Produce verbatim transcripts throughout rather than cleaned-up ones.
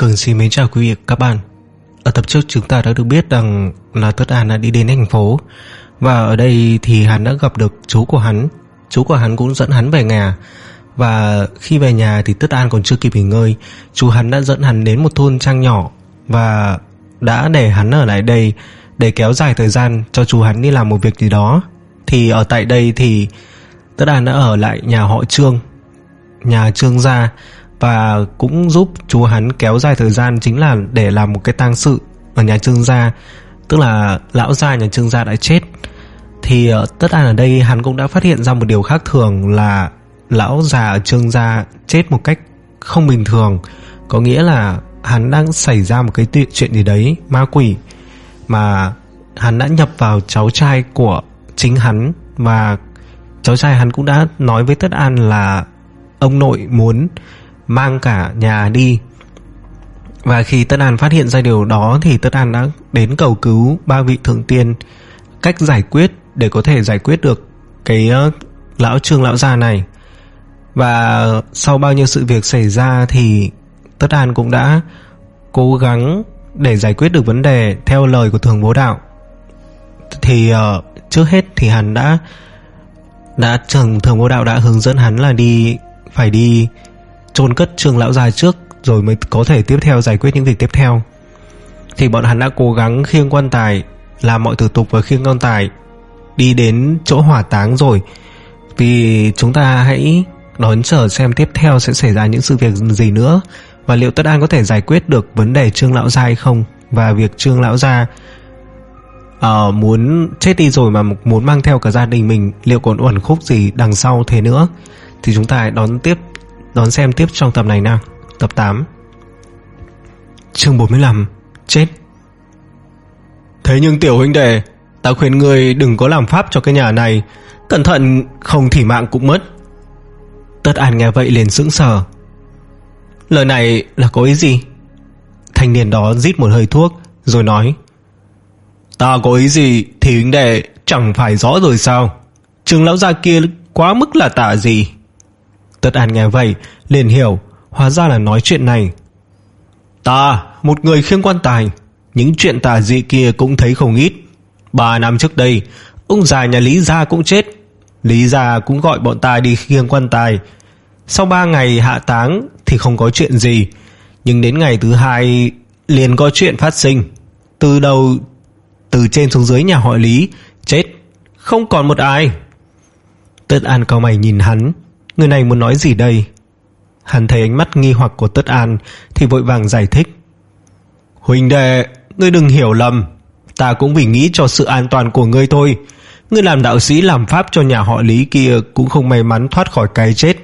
Cường xin mến chào quý vị các bạn. Ở tập trước chúng ta đã được biết rằng là Tất An đã đi đến thành phố, và ở đây thì hắn đã gặp được chú của hắn. Chú của hắn cũng dẫn hắn về nhà, và khi về nhà thì Tất An còn chưa kịp nghỉ ngơi, chú hắn đã dẫn hắn đến một thôn trang nhỏ và đã để hắn ở lại đây để kéo dài thời gian cho chú hắn đi làm một việc gì đó. Thì ở tại đây thì Tất An đã ở lại nhà họ Trương, nhà Trương gia, và cũng giúp chú hắn kéo dài thời gian, chính là để làm một cái tang sự ở nhà Trương gia, tức là lão gia nhà Trương gia đã chết. Thì Tất An ở đây hắn cũng đã phát hiện ra một điều khác thường là lão già ở Trương gia chết một cách không bình thường, có nghĩa là hắn đang xảy ra một cái chuyện gì đấy ma quỷ, mà hắn đã nhập vào cháu trai của chính hắn, và cháu trai hắn cũng đã nói với Tất An là ông nội muốn mang cả nhà đi. Và khi Tất An phát hiện ra điều đó thì Tất An đã đến cầu cứu ba vị thượng tiên cách giải quyết để có thể giải quyết được cái uh, lão Trương lão gia này. Và sau bao nhiêu sự việc xảy ra thì Tất An cũng đã cố gắng để giải quyết được vấn đề theo lời của Thường Bố Đạo. Thì uh, trước hết thì hắn đã đã Thường Thường Bố Đạo đã hướng dẫn hắn là đi phải đi chôn cất Trương lão gia trước, rồi mới có thể tiếp theo giải quyết những việc tiếp theo. Thì bọn hắn đã cố gắng khiêng quan tài, làm mọi thủ tục và khiêng quan tài đi đến chỗ hỏa táng rồi. Vì chúng ta hãy đón chờ xem tiếp theo sẽ xảy ra những sự việc gì nữa, và liệu Tất An có thể giải quyết được vấn đề Trương lão gia hay không, và việc Trương lão gia uh, muốn chết đi rồi mà muốn mang theo cả gia đình mình, liệu còn uẩn khúc gì đằng sau thế nữa. Thì chúng ta hãy đón tiếp đón xem tiếp trong tập này nào. Tập tám, chương bốn mươi lăm, chết. Thế nhưng tiểu huynh đệ, ta khuyên ngươi đừng có làm pháp cho cái nhà này, cẩn thận không thì mạng cũng mất. Tất An nghe vậy liền sững sờ. Lời này là có ý gì? Thanh niên đó rít một hơi thuốc rồi nói: Ta có ý gì thì huynh đệ chẳng phải rõ rồi sao? Trương lão gia kia quá mức là tà gì? Tất An nghe vậy liền hiểu, hóa ra là nói chuyện này. Ta, một người khiêng quan tài, những chuyện tà dị kia cũng thấy không ít. Ba năm trước đây, ông già nhà Lý gia cũng chết. Lý gia cũng gọi bọn ta đi khiêng quan tài. Sau ba ngày hạ táng thì không có chuyện gì, nhưng đến ngày thứ hai liền có chuyện phát sinh. Từ đầu từ trên xuống dưới nhà họ Lý chết không còn một ai. Tất An cau mày nhìn hắn, người này muốn nói gì đây? Hắn thấy ánh mắt nghi hoặc của Tất An thì vội vàng giải thích: Huynh đệ, ngươi đừng hiểu lầm, ta cũng vì nghĩ cho sự an toàn của ngươi thôi. Ngươi làm đạo sĩ làm pháp cho nhà họ Lý kia cũng không may mắn thoát khỏi cái chết.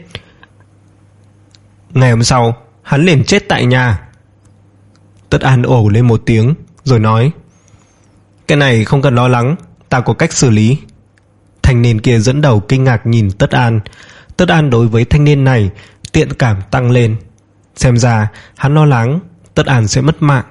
Ngày hôm sau, hắn liền chết tại nhà. Tất An ồ lên một tiếng rồi nói: Cái này không cần lo lắng, ta có cách xử lý. Thanh niên kia dẫn đầu kinh ngạc nhìn Tất An. Tất An đối với thanh niên này tiện cảm tăng lên, xem ra hắn lo lắng Tất An sẽ mất mạng.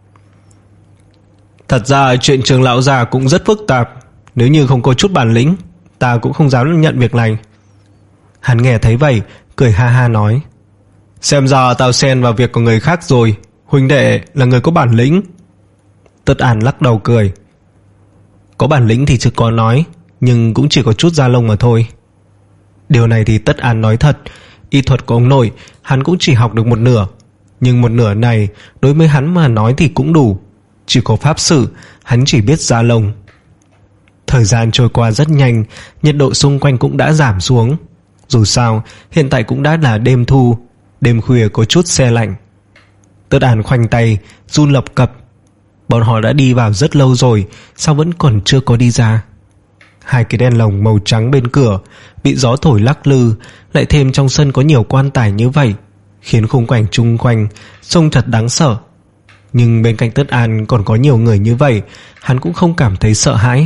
Thật ra chuyện Trương lão gia cũng rất phức tạp, nếu như không có chút bản lĩnh, ta cũng không dám nhận việc này. Hắn nghe thấy vậy cười ha ha nói: Xem ra tao xen vào việc của người khác rồi, huynh đệ là người có bản lĩnh. Tất An lắc đầu cười: Có bản lĩnh thì chưa có nói, nhưng cũng chỉ có chút da lông mà thôi. Điều này thì Tất An nói thật, y thuật của ông nội hắn cũng chỉ học được một nửa, nhưng một nửa này đối với hắn mà nói thì cũng đủ. Chỉ có pháp sự hắn chỉ biết da lông. Thời gian trôi qua rất nhanh, nhiệt độ xung quanh cũng đã giảm xuống. Dù sao hiện tại cũng đã là đêm thu, đêm khuya có chút se lạnh. Tất An khoanh tay run lập cập. Bọn họ đã đi vào rất lâu rồi, sao vẫn còn chưa có đi ra? Hai cái đèn lồng màu trắng bên cửa bị gió thổi lắc lư, lại thêm trong sân có nhiều quan tài như vậy, khiến khung cảnh chung quanh trông thật đáng sợ. Nhưng bên cạnh Tất An còn có nhiều người như vậy, hắn cũng không cảm thấy sợ hãi.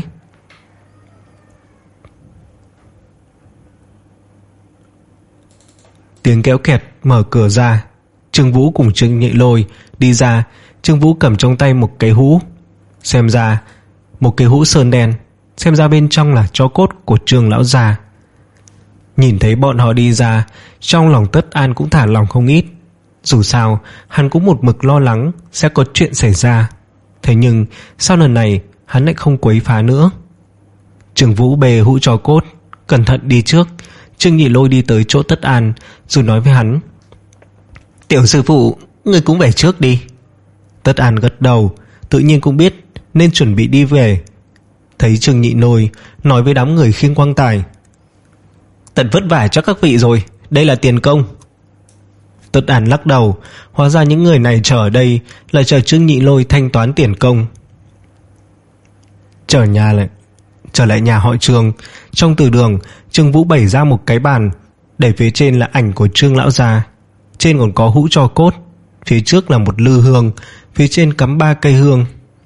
Tiếng kéo kẹt mở cửa ra. Trương Vũ cùng Trương Nhị Lôi đi ra. Trương Vũ cầm trong tay một cái hũ, xem ra một cái hũ sơn đen, xem ra bên trong là tro cốt của Trương lão già. Nhìn thấy bọn họ đi ra, trong lòng Tất An cũng thả lòng không ít. Dù sao hắn cũng một mực lo lắng sẽ có chuyện xảy ra. Thế nhưng sau lần này hắn lại không quấy phá nữa. Trương Vũ bê hũ tro cốt cẩn thận đi trước. Trương Nhị Lôi đi tới chỗ Tất An rồi nói với hắn: Tiểu sư phụ, người cũng về trước đi. Tất An gật đầu, tự nhiên cũng biết nên chuẩn bị đi về. Thấy Trương Nhị Lôi nói với đám người khiêng quan tài: Tận vất vả cho các vị rồi, đây là tiền công. Tất An lắc đầu, hóa ra những người này chờ ở đây là chờ Trương Nhị Lôi thanh toán tiền công. Trở nhà lại Trở lại nhà họ Trương. Trong từ đường, Trương Vũ bày ra một cái bàn, để phía trên là ảnh của Trương lão gia. Trên còn có hũ tro cốt, phía trước là một lư hương, phía trên cắm ba cây hương.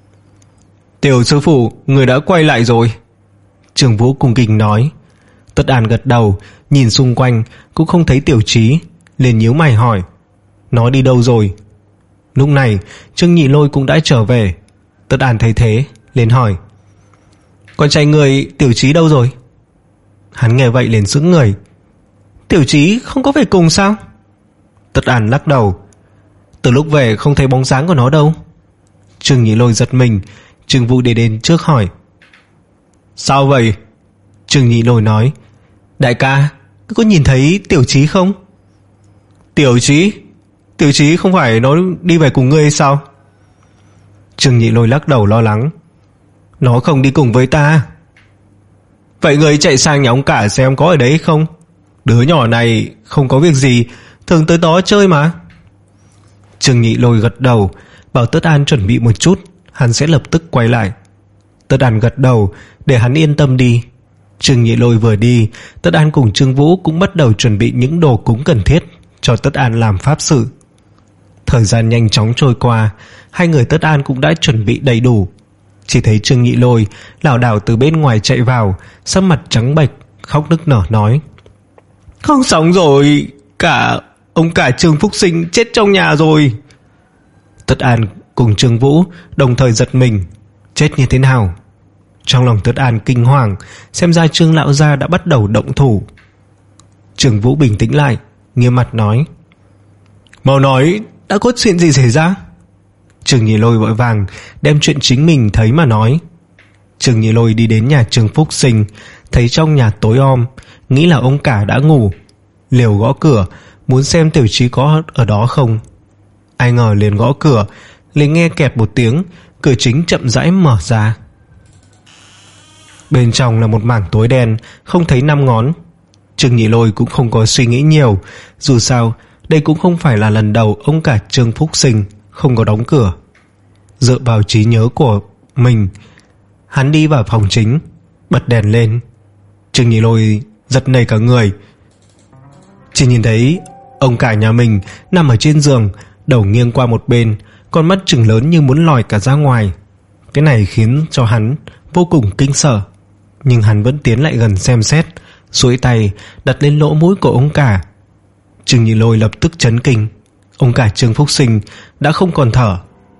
Tiểu sư phụ, người đã quay lại rồi. Trương Vũ cung kính nói. Tất An gật đầu, nhìn xung quanh cũng không thấy Tiểu Trí, liền nhíu mày hỏi: Nó đi đâu rồi? Lúc này Trương Nhị Lôi cũng đã trở về. Tất An thấy thế liền hỏi: Con trai người Tiểu Trí đâu rồi? Hắn nghe vậy liền sững người. Tiểu Trí không có về cùng sao? Tất An lắc đầu. Từ lúc về không thấy bóng dáng của nó đâu. Trương Nhị Lôi giật mình. Trương Vũ đi đến trước hỏi: Sao vậy? Trương Nhị Lôi nói: Đại ca, có nhìn thấy Tiểu Trí không? Tiểu Trí? Tiểu Trí không phải nó đi về cùng ngươi hay sao? Trương Nhị Lôi lắc đầu lo lắng. Nó không đi cùng với ta. Vậy ngươi chạy sang nhà ông cả xem có ở đấy không? Đứa nhỏ này không có việc gì, thường tới đó chơi mà. Trương Nhị Lôi gật đầu, bảo Tất An chuẩn bị một chút, hắn sẽ lập tức quay lại. Tất An gật đầu để hắn yên tâm đi. Trương Nhị Lôi vừa đi, Tất An cùng Trương Vũ cũng bắt đầu chuẩn bị những đồ cúng cần thiết cho Tất An làm pháp sự. Thời gian nhanh chóng trôi qua, hai người Tất An cũng đã chuẩn bị đầy đủ. Chỉ thấy Trương Nhị Lôi lảo đảo từ bên ngoài chạy vào, sắc mặt trắng bệch, khóc nức nở nói: Không xong rồi, cả ông cả Trương Phúc Sinh chết trong nhà rồi. Tất An cùng Trương Vũ đồng thời giật mình. Chết như thế nào? Trong lòng Tất An kinh hoàng, xem ra Trương lão gia đã bắt đầu động thủ. Trương Vũ bình tĩnh lại, nghiêm mặt nói: Mau nói, đã có chuyện gì xảy ra? Trương Nhị Lôi vội vàng đem chuyện chính mình thấy mà nói. Trương Nhị Lôi đi đến nhà Trương Phúc Sinh, thấy trong nhà tối om, nghĩ là ông cả đã ngủ, liều gõ cửa muốn xem Tiểu Trí có ở đó không. Ai ngờ liền gõ cửa, liền nghe kẹt một tiếng, cửa chính chậm rãi mở ra. Bên trong là một mảng tối đen, không thấy năm ngón. Trương Nhị Lôi cũng không có suy nghĩ nhiều, dù sao đây cũng không phải là lần đầu ông cả Trương Phúc Sinh không có đóng cửa. Dựa vào trí nhớ của mình, hắn đi vào phòng chính, bật đèn lên. Trương Nhị Lôi giật nảy cả người, chỉ nhìn thấy ông cả nhà mình nằm ở trên giường, đầu nghiêng qua một bên, con mắt trừng lớn như muốn lòi cả ra ngoài. Cái này khiến cho hắn vô cùng kinh sợ, nhưng hắn vẫn tiến lại gần xem xét, duỗi tay đặt lên lỗ mũi của ông cả. Trương Nhị Lôi lập tức chấn kinh. Ông cả Trương Phúc Sinh đã không còn thở.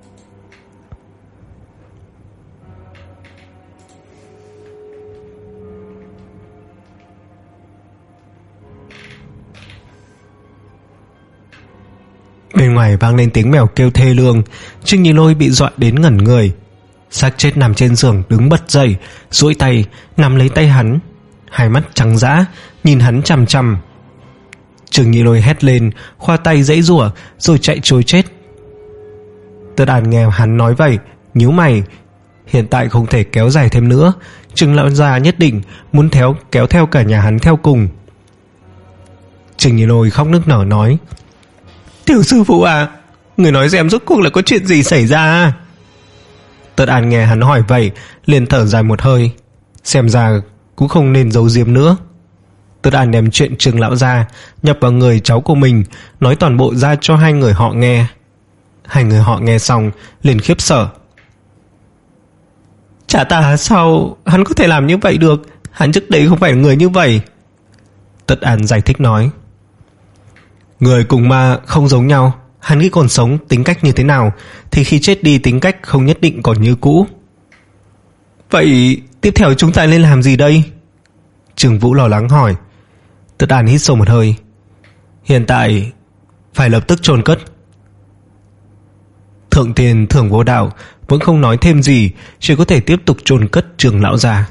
Bên ngoài vang lên tiếng mèo kêu thê lương. Trương Nhị Lôi bị dọa đến ngẩn người. Xác chết nằm trên giường đứng bật dậy, duỗi tay nắm lấy tay hắn, hai mắt trắng dã nhìn hắn chằm chằm. Trương Nhị Lôi hét lên, khoa tay giãy giụa rồi chạy trối chết. Tất An nghe hắn nói vậy, nhíu mày. Hiện tại không thể kéo dài thêm nữa, Trương lão gia nhất định muốn theo kéo theo cả nhà hắn theo cùng. Trương Nhị Lôi khóc nức nở nói: Tiểu sư phụ à, người nói xem rốt cuộc là có chuyện gì xảy ra? Tất An nghe hắn hỏi vậy liền thở dài một hơi, xem ra cũng không nên giấu giếm nữa. Tất An đem chuyện Trương lão gia nhập vào người cháu của mình, nói toàn bộ ra cho hai người họ nghe. Hai người họ nghe xong liền khiếp sợ. Chả ta, sao hắn có thể làm như vậy được? Hắn trước đây không phải là người như vậy. Tất An giải thích nói: Người cùng ma không giống nhau. Hắn khi còn sống tính cách như thế nào thì khi chết đi tính cách không nhất định còn như cũ. Vậy tiếp theo chúng ta nên làm gì đây? Trương Vũ lo lắng hỏi. Tất An hít sâu một hơi. Hiện tại phải lập tức chôn cất. Thượng Tiền Thưởng Vô Đạo vẫn không nói thêm gì, chỉ có thể tiếp tục chôn cất Trường lão già.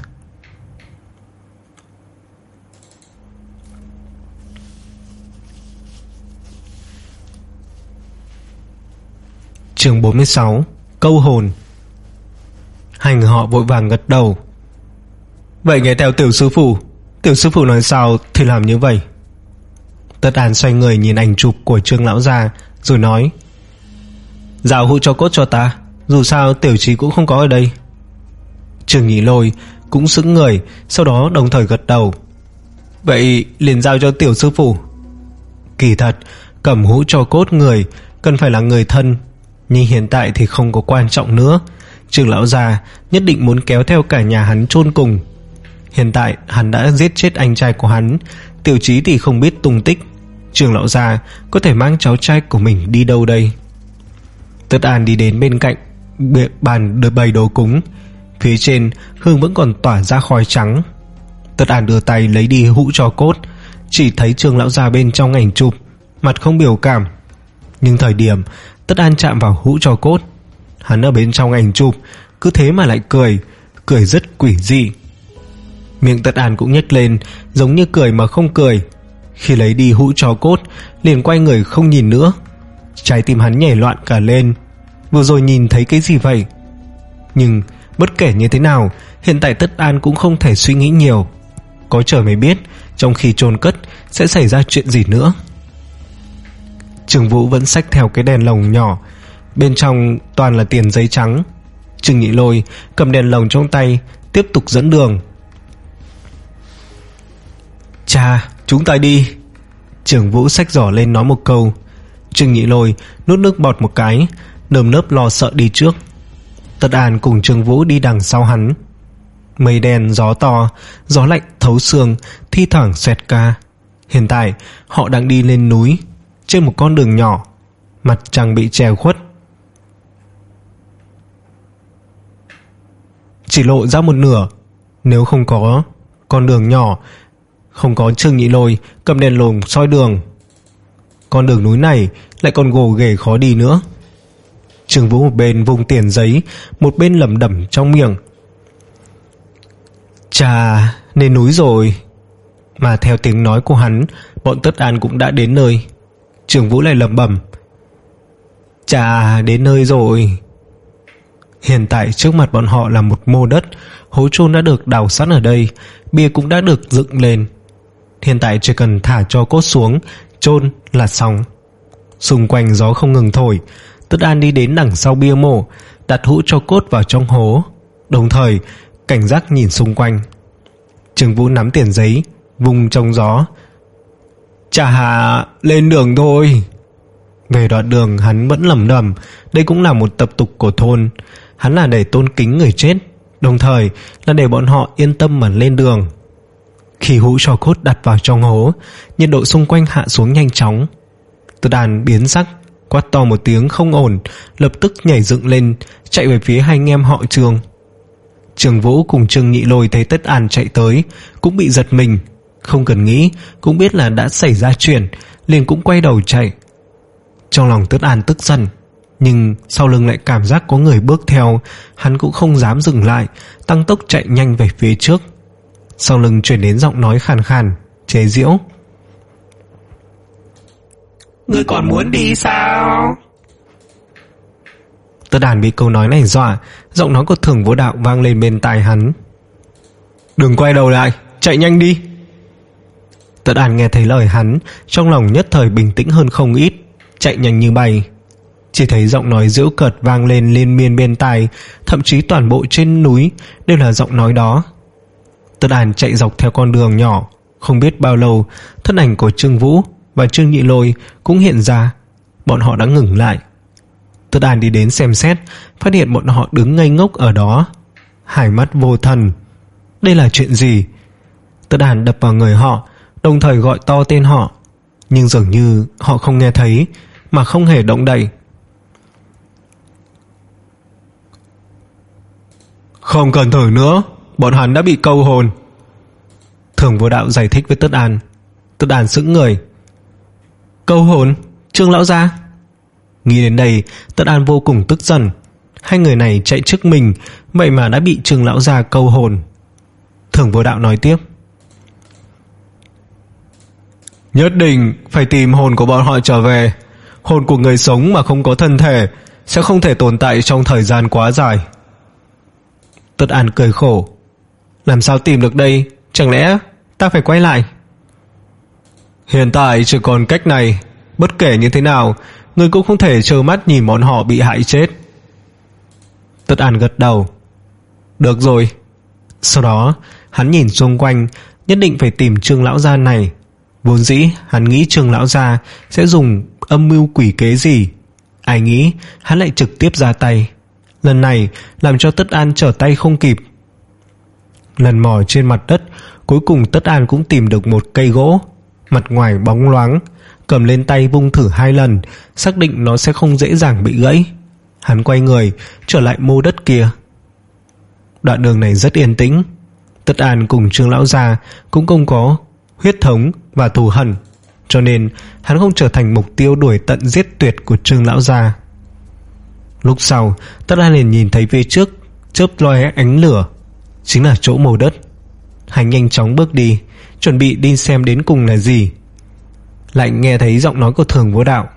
Chương bốn mươi sáu. Câu hồn. Hai người họ vội vàng gật đầu. Vậy nghe theo tiểu sư phụ, tiểu sư phụ nói sao thì làm như vậy. Tất An xoay người nhìn ảnh chụp của Trương lão già rồi nói, giao hũ cho cốt cho ta, dù sao tiểu trí cũng không có ở đây. Trương Nhị Lôi cũng sững người, sau đó đồng thời gật đầu. Vậy liền giao cho tiểu sư phụ. Kỳ thật cầm hũ cho cốt người cần phải là người thân, nhưng hiện tại thì không có quan trọng nữa. Trương lão già nhất định muốn kéo theo cả nhà hắn chôn cùng. Hiện tại hắn đã giết chết anh trai của hắn, tiểu trí thì không biết tung tích. Trương lão già có thể mang cháu trai của mình đi đâu đây? Tất An đi đến bên cạnh bàn đưa bày đồ cúng. Phía trên hương vẫn còn tỏa ra khói trắng. Tất An đưa tay lấy đi hũ tro cốt, chỉ thấy Trương lão già bên trong ảnh chụp mặt không biểu cảm. Nhưng thời điểm Tất An chạm vào hũ tro cốt, hắn ở bên trong ảnh chụp cứ thế mà lại cười, cười rất quỷ dị. Miệng Tất An cũng nhếch lên, giống như cười mà không cười. Khi lấy đi hũ tro cốt, liền quay người không nhìn nữa. Trái tim hắn nhảy loạn cả lên. Vừa rồi nhìn thấy cái gì vậy? Nhưng bất kể như thế nào, hiện tại Tất An cũng không thể suy nghĩ nhiều. Có trời mới biết trong khi chôn cất sẽ xảy ra chuyện gì nữa. Trương Vũ vẫn xách theo cái đèn lồng nhỏ, bên trong toàn là tiền giấy trắng. Trương Nhị Lôi cầm đèn lồng trong tay, tiếp tục dẫn đường. Cha, chúng ta đi. Trương Vũ xách giỏ lên nói một câu. Trương Nhị Lôi nuốt nước bọt một cái, nơm nớp lo sợ đi trước. Tất An cùng Trương Vũ đi đằng sau hắn. Mây đen gió to, gió lạnh thấu xương thi thoảng xẹt qua. Hiện tại họ đang đi lên núi, trên một con đường nhỏ, mặt trăng bị che khuất, chỉ lộ ra một nửa. Nếu không có con đường nhỏ, không có Trương Nhị Lôi cầm đèn lồng soi đường, con đường núi này lại còn gồ ghề khó đi nữa. Trương Vũ một bên vung tiền giấy, một bên lẩm bẩm trong miệng. Chà, lên núi rồi. Mà theo tiếng nói của hắn, bọn Tất An cũng đã đến nơi. Trương Vũ lại lẩm bẩm. Chà, đến nơi rồi. Hiện tại trước mặt bọn họ là một mô đất, hố chôn đã được đào sẵn ở đây, bia cũng đã được dựng lên. Hiện tại chỉ cần thả cho cốt xuống, chôn là xong. Xung quanh gió không ngừng thổi. Tất An đi đến đằng sau bia mộ, đặt hũ cho cốt vào trong hố, đồng thời cảnh giác nhìn xung quanh. Trương Vũ nắm tiền giấy vung trong gió. Chà hà, lên đường thôi. Về đoạn đường hắn vẫn lẩm bẩm, đây cũng là một tập tục của thôn. Hắn là để tôn kính người chết, đồng thời là để bọn họ yên tâm mà lên đường. Khi hũ tro cốt đặt vào trong hố, nhiệt độ xung quanh hạ xuống nhanh chóng. Tất An biến sắc, quát to một tiếng không ổn, lập tức nhảy dựng lên, chạy về phía hai anh em họ Trương. Trương Vũ cùng Trương Nhị Lôi thấy Tất An chạy tới cũng bị giật mình, không cần nghĩ cũng biết là đã xảy ra chuyện, liền cũng quay đầu chạy. Trong lòng Tất An tức giận, nhưng sau lưng lại cảm giác có người bước theo, hắn cũng không dám dừng lại, tăng tốc chạy nhanh về phía trước. Sau lưng truyền đến giọng nói khàn khàn chế giễu. Ngươi còn muốn đi sao? Tất An bị câu nói này dọa, giọng nói của Thưởng Vô Đạo vang lên bên tai hắn. Đừng quay đầu lại, chạy nhanh đi. Tất An nghe thấy lời hắn, trong lòng nhất thời bình tĩnh hơn không ít, chạy nhanh như bay. Chỉ thấy giọng nói giễu cợt vang lên liên miên bên tai, thậm chí toàn bộ trên núi đều là giọng nói đó. Tất An chạy dọc theo con đường nhỏ, không biết bao lâu, thân ảnh của Trương Vũ và Trương Nhị Lôi cũng hiện ra. Bọn họ đã ngừng lại. Tất An đi đến xem xét, phát hiện bọn họ đứng ngây ngốc ở đó, hai mắt vô thần. Đây là chuyện gì? Tất An đập vào người họ, đồng thời gọi to tên họ, nhưng dường như họ không nghe thấy, mà không hề động đậy. Không cần thử nữa, bọn hắn đã bị câu hồn. Thưởng Vô Đạo giải thích với Tất An. Tất An sững người. Câu hồn? Trương lão gia? Nghĩ đến đây, Tất An vô cùng tức giận. Hai người này chạy trước mình, vậy mà đã bị Trương lão già câu hồn. Thường Vô Đạo nói tiếp: nhất định phải tìm hồn của bọn họ trở về. Hồn của người sống mà không có thân thể sẽ không thể tồn tại trong thời gian quá dài. Tất An cười khổ: làm sao tìm được đây? Chẳng lẽ ta phải quay lại? Hiện tại chỉ còn cách này. Bất kể như thế nào, ngươi cũng không thể trơ mắt nhìn bọn họ bị hại chết. Tất An gật đầu: được rồi. Sau đó hắn nhìn xung quanh, nhất định phải tìm Trương lão gia này. Vốn dĩ hắn nghĩ Trương lão gia sẽ dùng âm mưu quỷ kế gì, ai nghĩ hắn lại trực tiếp ra tay. Lần này làm cho Tất An trở tay không kịp. Lần mò trên mặt đất, cuối cùng Tất An cũng tìm được một cây gỗ, mặt ngoài bóng loáng. Cầm lên tay vung thử hai lần, xác định nó sẽ không dễ dàng bị gãy. Hắn quay người trở lại mô đất kia. Đoạn đường này rất yên tĩnh. Tất An cùng Trương lão gia cũng không có huyết thống và thù hằn, cho nên hắn không trở thành mục tiêu đuổi tận giết tuyệt của Trương lão gia. Lúc sau, Tất An liền nhìn thấy phía trước chớp loe ánh lửa, chính là chỗ mồ đất. Hắn nhanh chóng bước đi, chuẩn bị đi xem đến cùng là gì. Lại nghe thấy giọng nói của Thường Vô Đạo: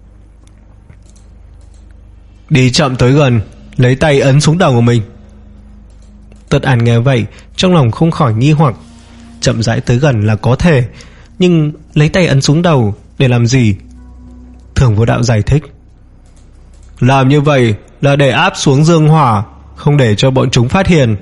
đi chậm tới gần, lấy tay ấn xuống đầu của mình. Tất An nghe vậy, trong lòng không khỏi nghi hoặc. Chậm rãi tới gần là có thể, nhưng lấy tay ấn xuống đầu để làm gì? Thường Vô Đạo giải thích: làm như vậy là để áp xuống dương hỏa, không để cho bọn chúng phát hiện.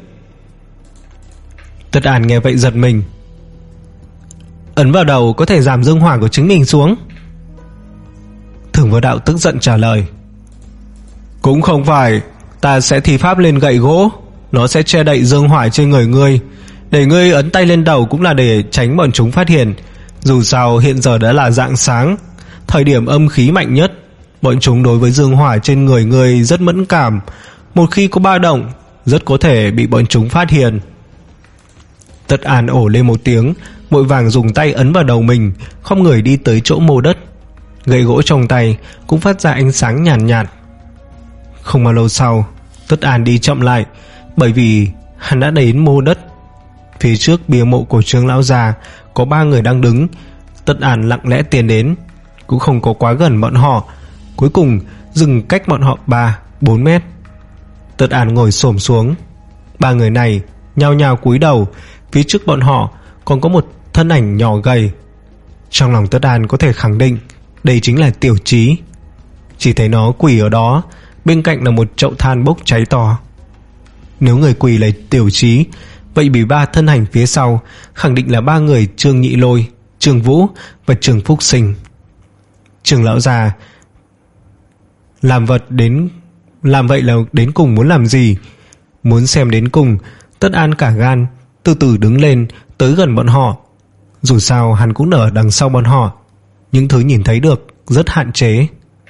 Tất An nghe vậy giật mình: ấn vào đầu có thể giảm dương hỏa của chính mình xuống? Thường Vô Đạo tức giận trả lời: cũng không phải, ta sẽ thi pháp lên gậy gỗ, nó sẽ che đậy dương hỏa trên người ngươi. Để ngươi ấn tay lên đầu cũng là để tránh bọn chúng phát hiện. Dù sao hiện giờ đã là rạng sáng, thời điểm âm khí mạnh nhất. Bọn chúng đối với dương hỏa trên người ngươi rất mẫn cảm, một khi có ba động rất có thể bị bọn chúng phát hiện. Tất An ổ lên một tiếng, vội vàng dùng tay ấn vào đầu mình, không người đi tới chỗ mô đất. Gậy gỗ trong tay cũng phát ra ánh sáng nhàn nhạt, nhạt. Không bao lâu sau, Tất An đi chậm lại, bởi vì hắn đã đến mô đất. Phía trước bia mộ của Trương lão già có ba người đang đứng. Tất An lặng lẽ tiến đến, cũng không có quá gần bọn họ, cuối cùng dừng cách bọn họ ba bốn mét. Tất An ngồi xổm xuống. Ba người này nhao nhao cúi đầu. Phía trước bọn họ còn có một thân ảnh nhỏ gầy. Trong lòng Tất An có thể khẳng định đây chính là Tiểu Trí. Chỉ thấy nó quỳ ở đó, bên cạnh là một chậu than bốc cháy to. Nếu người quỳ là Tiểu Trí, vậy bị ba thân ảnh phía sau khẳng định là ba người Trương Nhị Lôi, Trương Vũ và Trương Phúc Sinh. Trương lão già làm vật đến làm vậy là đến cùng muốn làm gì? Muốn xem đến cùng, Tất An cả gan từ từ đứng lên tới gần bọn họ. Dù sao hắn cũng ở đằng sau bọn họ, những thứ nhìn thấy được rất hạn chế.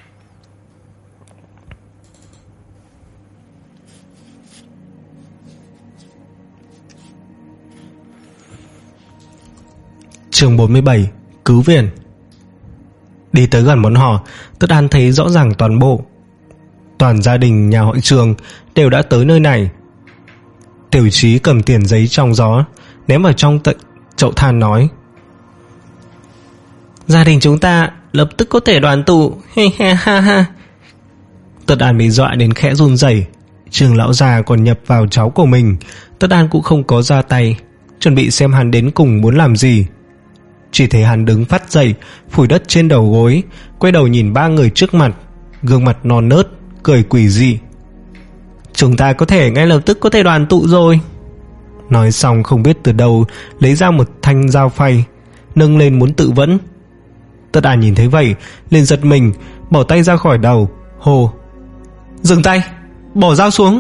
Chương bốn mươi bảy: Cứu viện. Đi tới gần bọn họ, Tất An thấy rõ ràng toàn bộ toàn gia đình nhà họ Trương đều đã tới nơi này. Tiểu Trí cầm tiền giấy trong gió ném vào trong tận chậu than nói: gia đình chúng ta lập tức có thể đoàn tụ. Ha ha ha. Tất An bị dọa đến khẽ run rẩy. Trương lão già còn nhập vào cháu của mình. Tất An cũng không có ra tay, chuẩn bị xem hắn đến cùng muốn làm gì. Chỉ thấy hắn đứng phát dậy, phủi đất trên đầu gối, quay đầu nhìn ba người trước mặt, gương mặt non nớt, cười quỷ dị: chúng ta có thể ngay lập tức có thể đoàn tụ rồi. Nói xong không biết từ đâu lấy ra một thanh dao phay, nâng lên muốn tự vẫn. Tất An nhìn thấy vậy liền giật mình, bỏ tay ra khỏi đầu, hô: dừng tay, bỏ dao xuống.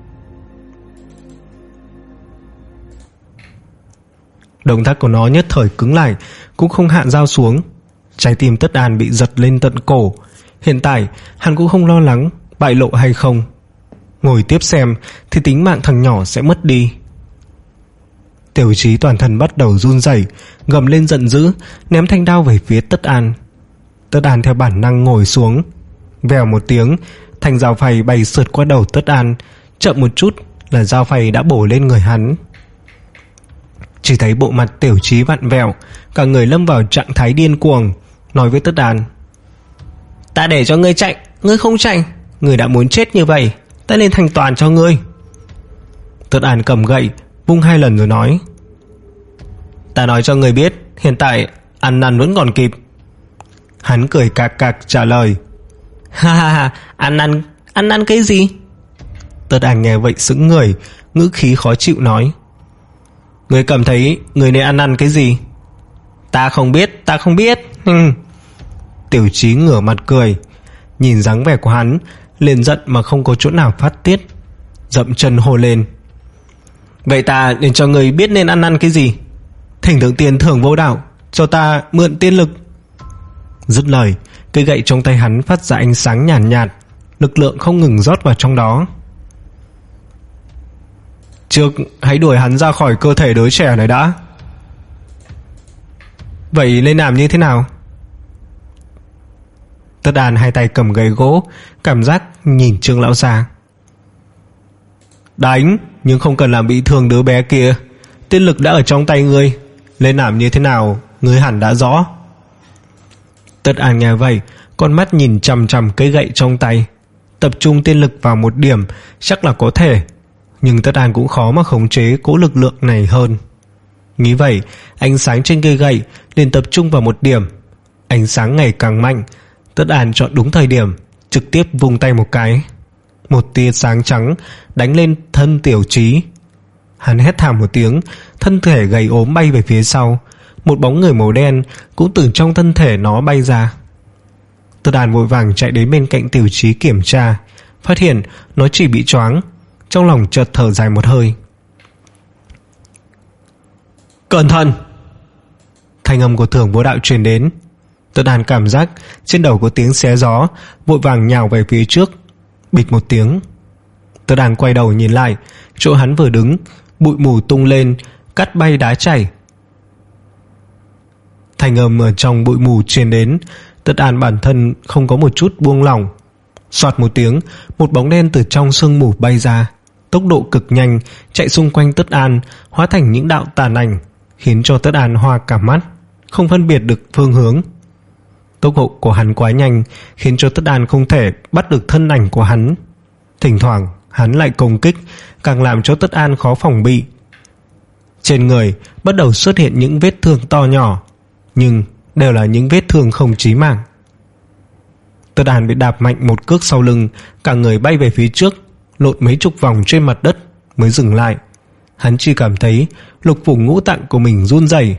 Động tác của nó nhất thời cứng lại, cũng không hạ dao xuống. Trái tim Tất An bị giật lên tận cổ. Hiện tại hắn cũng không lo lắng bại lộ hay không. Ngồi tiếp xem thì tính mạng thằng nhỏ sẽ mất đi. Tiểu Trí toàn thân bắt đầu run rẩy, gầm lên giận dữ, ném thanh đao về phía Tất An. Tất An theo bản năng ngồi xuống. Vèo một tiếng, thanh dao phay bay sượt qua đầu Tất An, chậm một chút là dao phay đã bổ lên người hắn. Chỉ thấy bộ mặt Tiểu Chí vặn vẹo, cả người lâm vào trạng thái điên cuồng, nói với Tất An: "Ta để cho ngươi chạy, ngươi không chạy, ngươi đã muốn chết như vậy, ta nên thanh toàn cho ngươi." Tất An cầm gậy vung hai lần rồi nói: "Ta nói cho ngươi biết, hiện tại ăn năn vẫn còn kịp." Hắn cười cạc cạc trả lời: "Ha ha ha, ăn năn, ăn năn cái gì?" Tất An nghe vậy sững người, ngữ khí khó chịu nói: "Ngươi cảm thấy ngươi nên ăn năn cái gì?" "Ta không biết, ta không biết." Hừm. Tiểu Chí ngửa mặt cười, nhìn dáng vẻ của hắn liền giận mà không có chỗ nào phát tiết, dậm chân hô lên: "Vậy ta nên cho ngươi biết nên ăn năn cái gì. Thỉnh thượng tiền thưởng vô đạo, cho ta mượn tiên lực." Dứt lời, cây gậy trong tay hắn phát ra ánh sáng nhàn nhạt, nhạt, lực lượng không ngừng rót vào trong đó. "Trước hãy đuổi hắn ra khỏi cơ thể đứa trẻ này đã." "Vậy nên làm như thế nào?" Tất An hai tay cầm gậy gỗ, cảm giác nhìn Trương lão già: "Đánh, nhưng không cần làm bị thương đứa bé kia. Tiên lực đã ở trong tay ngươi, nên làm như thế nào ngươi hẳn đã rõ." Tất An nghe vậy, con mắt nhìn chằm chằm cây gậy trong tay, tập trung tiên lực vào một điểm chắc là có thể, nhưng Tất An cũng khó mà khống chế cỗ lực lượng này hơn. Nghĩ vậy, ánh sáng trên cây gậy liền tập trung vào một điểm. Ánh sáng ngày càng mạnh, Tất An chọn đúng thời điểm, trực tiếp vung tay một cái, một tia sáng trắng đánh lên thân Tiểu Chí. Hắn hét thảm một tiếng, thân thể gầy ốm bay về phía sau, một bóng người màu đen cũng từ trong thân thể nó bay ra. Tất An vội vàng chạy đến bên cạnh Tiểu Chí kiểm tra, phát hiện nó chỉ bị choáng, trong lòng chợt thở dài một hơi. "Cẩn thận!" Thanh âm của Thưởng Vô Đạo truyền đến. Tất An cảm giác trên đầu có tiếng xé gió, vội vàng nhào về phía trước. Bịch một tiếng, Tất An quay đầu nhìn lại, chỗ hắn vừa đứng, bụi mù tung lên, cắt bay đá chảy. Thanh âm ở trong bụi mù truyền đến. Tất An bản thân không có một chút buông lỏng. Soạt một tiếng, một bóng đen từ trong sương mù bay ra, tốc độ cực nhanh, chạy xung quanh Tất An, hóa thành những đạo tàn ảnh, khiến cho Tất An hoa cả mắt, không phân biệt được phương hướng. Tốc độ của hắn quá nhanh, khiến cho Tất An không thể bắt được thân ảnh của hắn. Thỉnh thoảng hắn lại công kích, càng làm cho Tất An khó phòng bị. Trên người bắt đầu xuất hiện những vết thương to nhỏ, nhưng đều là những vết thương không chí mạng. Tất An bị đạp mạnh một cước sau lưng, cả người bay về phía trước, lộn mấy chục vòng trên mặt đất mới dừng lại. Hắn chỉ cảm thấy lục phủ ngũ tạng của mình run rẩy.